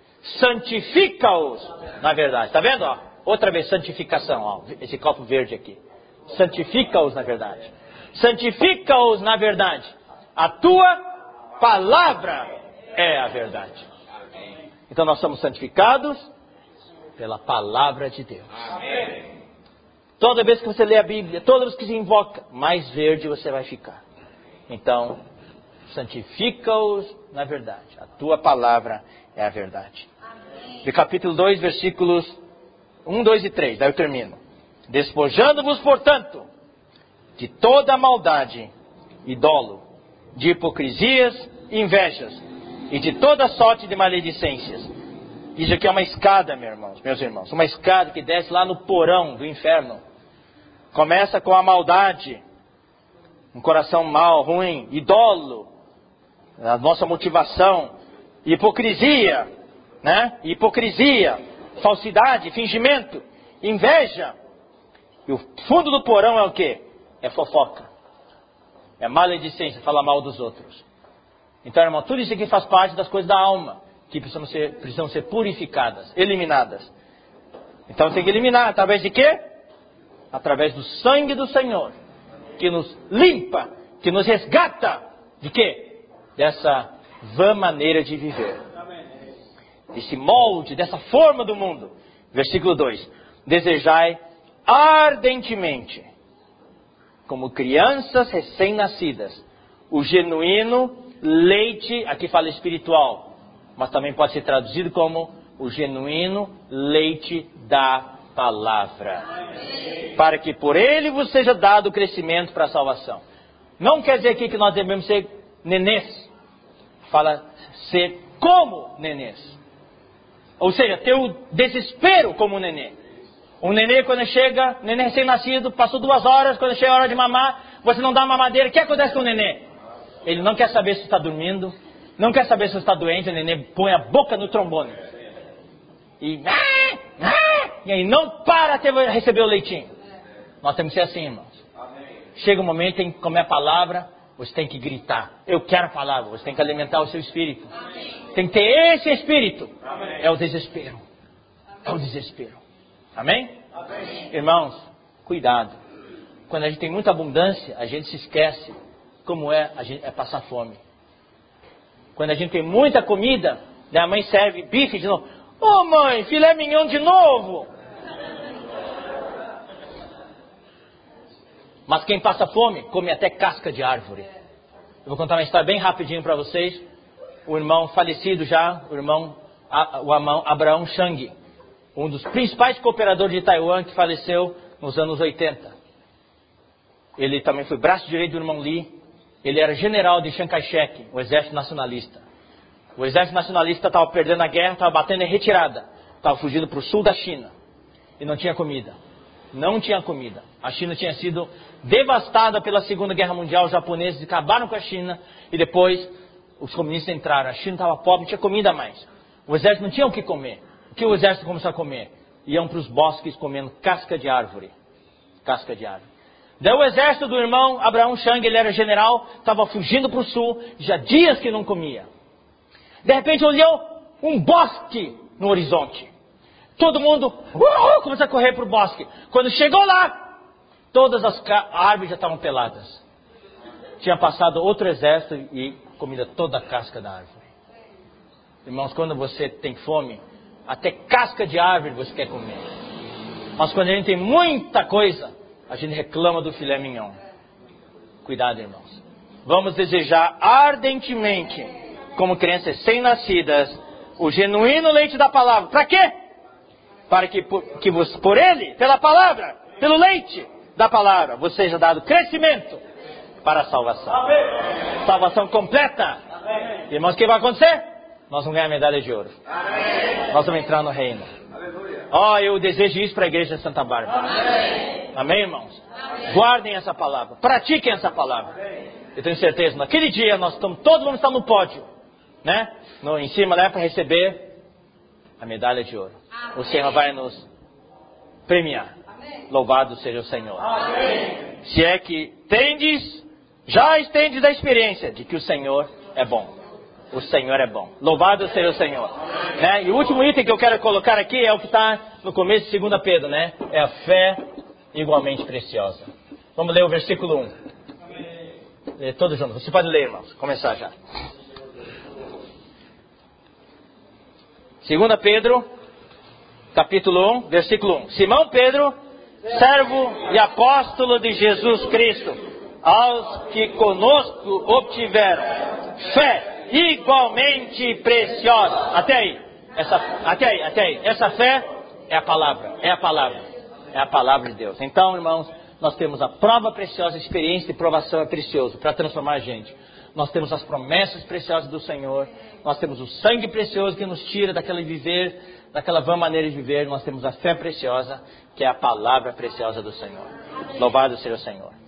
santifica-os na verdade. Está vendo? Ó? Outra vez, santificação. Ó, esse copo verde aqui. Santifica-os na verdade. Santifica-os na verdade. A tua palavra é a verdade. Então nós somos santificados pela palavra de Deus. Amém. Toda vez que você lê a Bíblia, toda vez que se invoca, mais verde você vai ficar. Então, santifica-os na verdade. A tua palavra é a verdade. Amém. De capítulo dois, versículos um, dois e três. Daí eu termino. Despojando-vos, portanto, de toda maldade e dolo, de hipocrisias e invejas, e de toda sorte de maledicências. Isso aqui é uma escada, meus irmãos, meus irmãos. Uma escada que desce lá no porão do inferno. Começa com a maldade. Um coração mau, ruim, idolo. A nossa motivação. Hipocrisia. Né? Hipocrisia. Falsidade, fingimento. Inveja. E o fundo do porão é o quê? É fofoca. É maledicência, falar mal dos outros. Então, irmão, tudo isso aqui faz parte das coisas da alma. Que precisam ser, precisam ser purificadas, eliminadas. Então tem que eliminar, através de quê? Através do sangue do Senhor, que nos limpa, que nos resgata, de quê? Dessa vã maneira de viver. Desse molde, dessa forma do mundo. Versículo dois. Desejai ardentemente, como crianças recém-nascidas, o genuíno leite, aqui fala espiritual, mas também pode ser traduzido como o genuíno leite da palavra. Amém. Para que por ele vos seja dado o crescimento para a salvação. Não quer dizer aqui que nós devemos ser nenês. Fala ser como nenês. Ou seja, ter o desespero como nenê. O nenê quando chega, nenê recém-nascido, passou duas horas, quando chega a hora de mamar, você não dá mamadeira. O que acontece com o nenê? Ele não quer saber se está dormindo, não quer saber se está doente, o nenê põe a boca no trombone. E, e aí não para até receber o leitinho. Nós temos que ser assim, irmãos. Chega um momento em que comer a palavra, você tem que gritar. Eu quero a palavra, você tem que alimentar o seu espírito. Tem que ter esse espírito. É o desespero. É o desespero. Amém? Amém? Irmãos, cuidado. Quando a gente tem muita abundância, a gente se esquece como é, a gente, é passar fome. Quando a gente tem muita comida, daí a mãe serve bife de novo. Ô oh, mãe, filé mignon de novo. Mas quem passa fome, come até casca de árvore. Eu vou contar uma história bem rapidinho para vocês. O irmão falecido já, o irmão, o irmão Abraão Chang, um dos principais cooperadores de Taiwan, que faleceu nos anos oitenta. Ele também foi braço direito do irmão Lee. Ele era general de Chiang Kai-shek, o exército nacionalista. O exército nacionalista estava perdendo a guerra, estava batendo em retirada. Estava fugindo para o sul da China. E não tinha comida. Não tinha comida. A China tinha sido devastada pela Segunda Guerra Mundial. Os japoneses acabaram com a China. E depois os comunistas entraram. A China estava pobre, não tinha comida mais. O exército não tinha o que comer. O que o exército começou a comer? Iam para os bosques comendo casca de árvore. Casca de árvore. Daí o exército do irmão Abraão Chang, ele era general, estava fugindo para o sul. Já dias que não comia. De repente olhou um bosque no horizonte. Todo mundo uh, começou a correr para o bosque. Quando chegou lá, todas as árvores já estavam peladas. Tinha passado outro exército e comida toda a casca da árvore. Irmãos, quando você tem fome, até casca de árvore você quer comer. Mas quando a gente tem muita coisa, a gente reclama do filé mignon. Cuidado, irmãos. Vamos desejar ardentemente, como crianças recém-nascidas, o genuíno leite da palavra. Para quê? Para que por, que você, por ele, pela palavra, pelo leite da palavra, você seja dado crescimento para a salvação. Amém. Salvação completa. Amém. Irmãos, o que vai acontecer? Nós vamos ganhar a medalha de ouro. Amém. Nós vamos entrar no reino. Ó, oh, eu desejo isso para a igreja de Santa Bárbara. Amém, Amém irmãos? Amém. Guardem essa palavra. Pratiquem essa palavra. Amém. Eu tenho certeza, naquele dia nós estamos, todos vamos estar no pódio, né? No, em cima, né? Para receber a medalha de ouro. Amém. O Senhor vai nos premiar. Amém. Louvado seja o Senhor. Amém. Se é que tendes, já tendes a experiência de que o Senhor é bom. O Senhor é bom. Louvado seja o Senhor. Né? E o último item que eu quero colocar aqui é o que está no começo de Segunda Pedro, né? É a fé igualmente preciosa. Vamos ler o versículo um. Ler todos juntos. Você pode ler, irmãos. Começar já. Segunda Pedro, capítulo um, versículo um. Simão Pedro, servo e apóstolo de Jesus Cristo, aos que conosco obtiveram fé igualmente preciosa. Até aí. Essa, até aí, até aí. Essa fé é a palavra. É a palavra. É a palavra de Deus. Então, irmãos, nós temos a prova preciosa, a experiência de provação é precioso para transformar a gente. Nós temos as promessas preciosas do Senhor. Nós temos o sangue precioso que nos tira daquela viver, daquela vã maneira de viver. Nós temos a fé preciosa, que é a palavra preciosa do Senhor. Louvado seja o Senhor.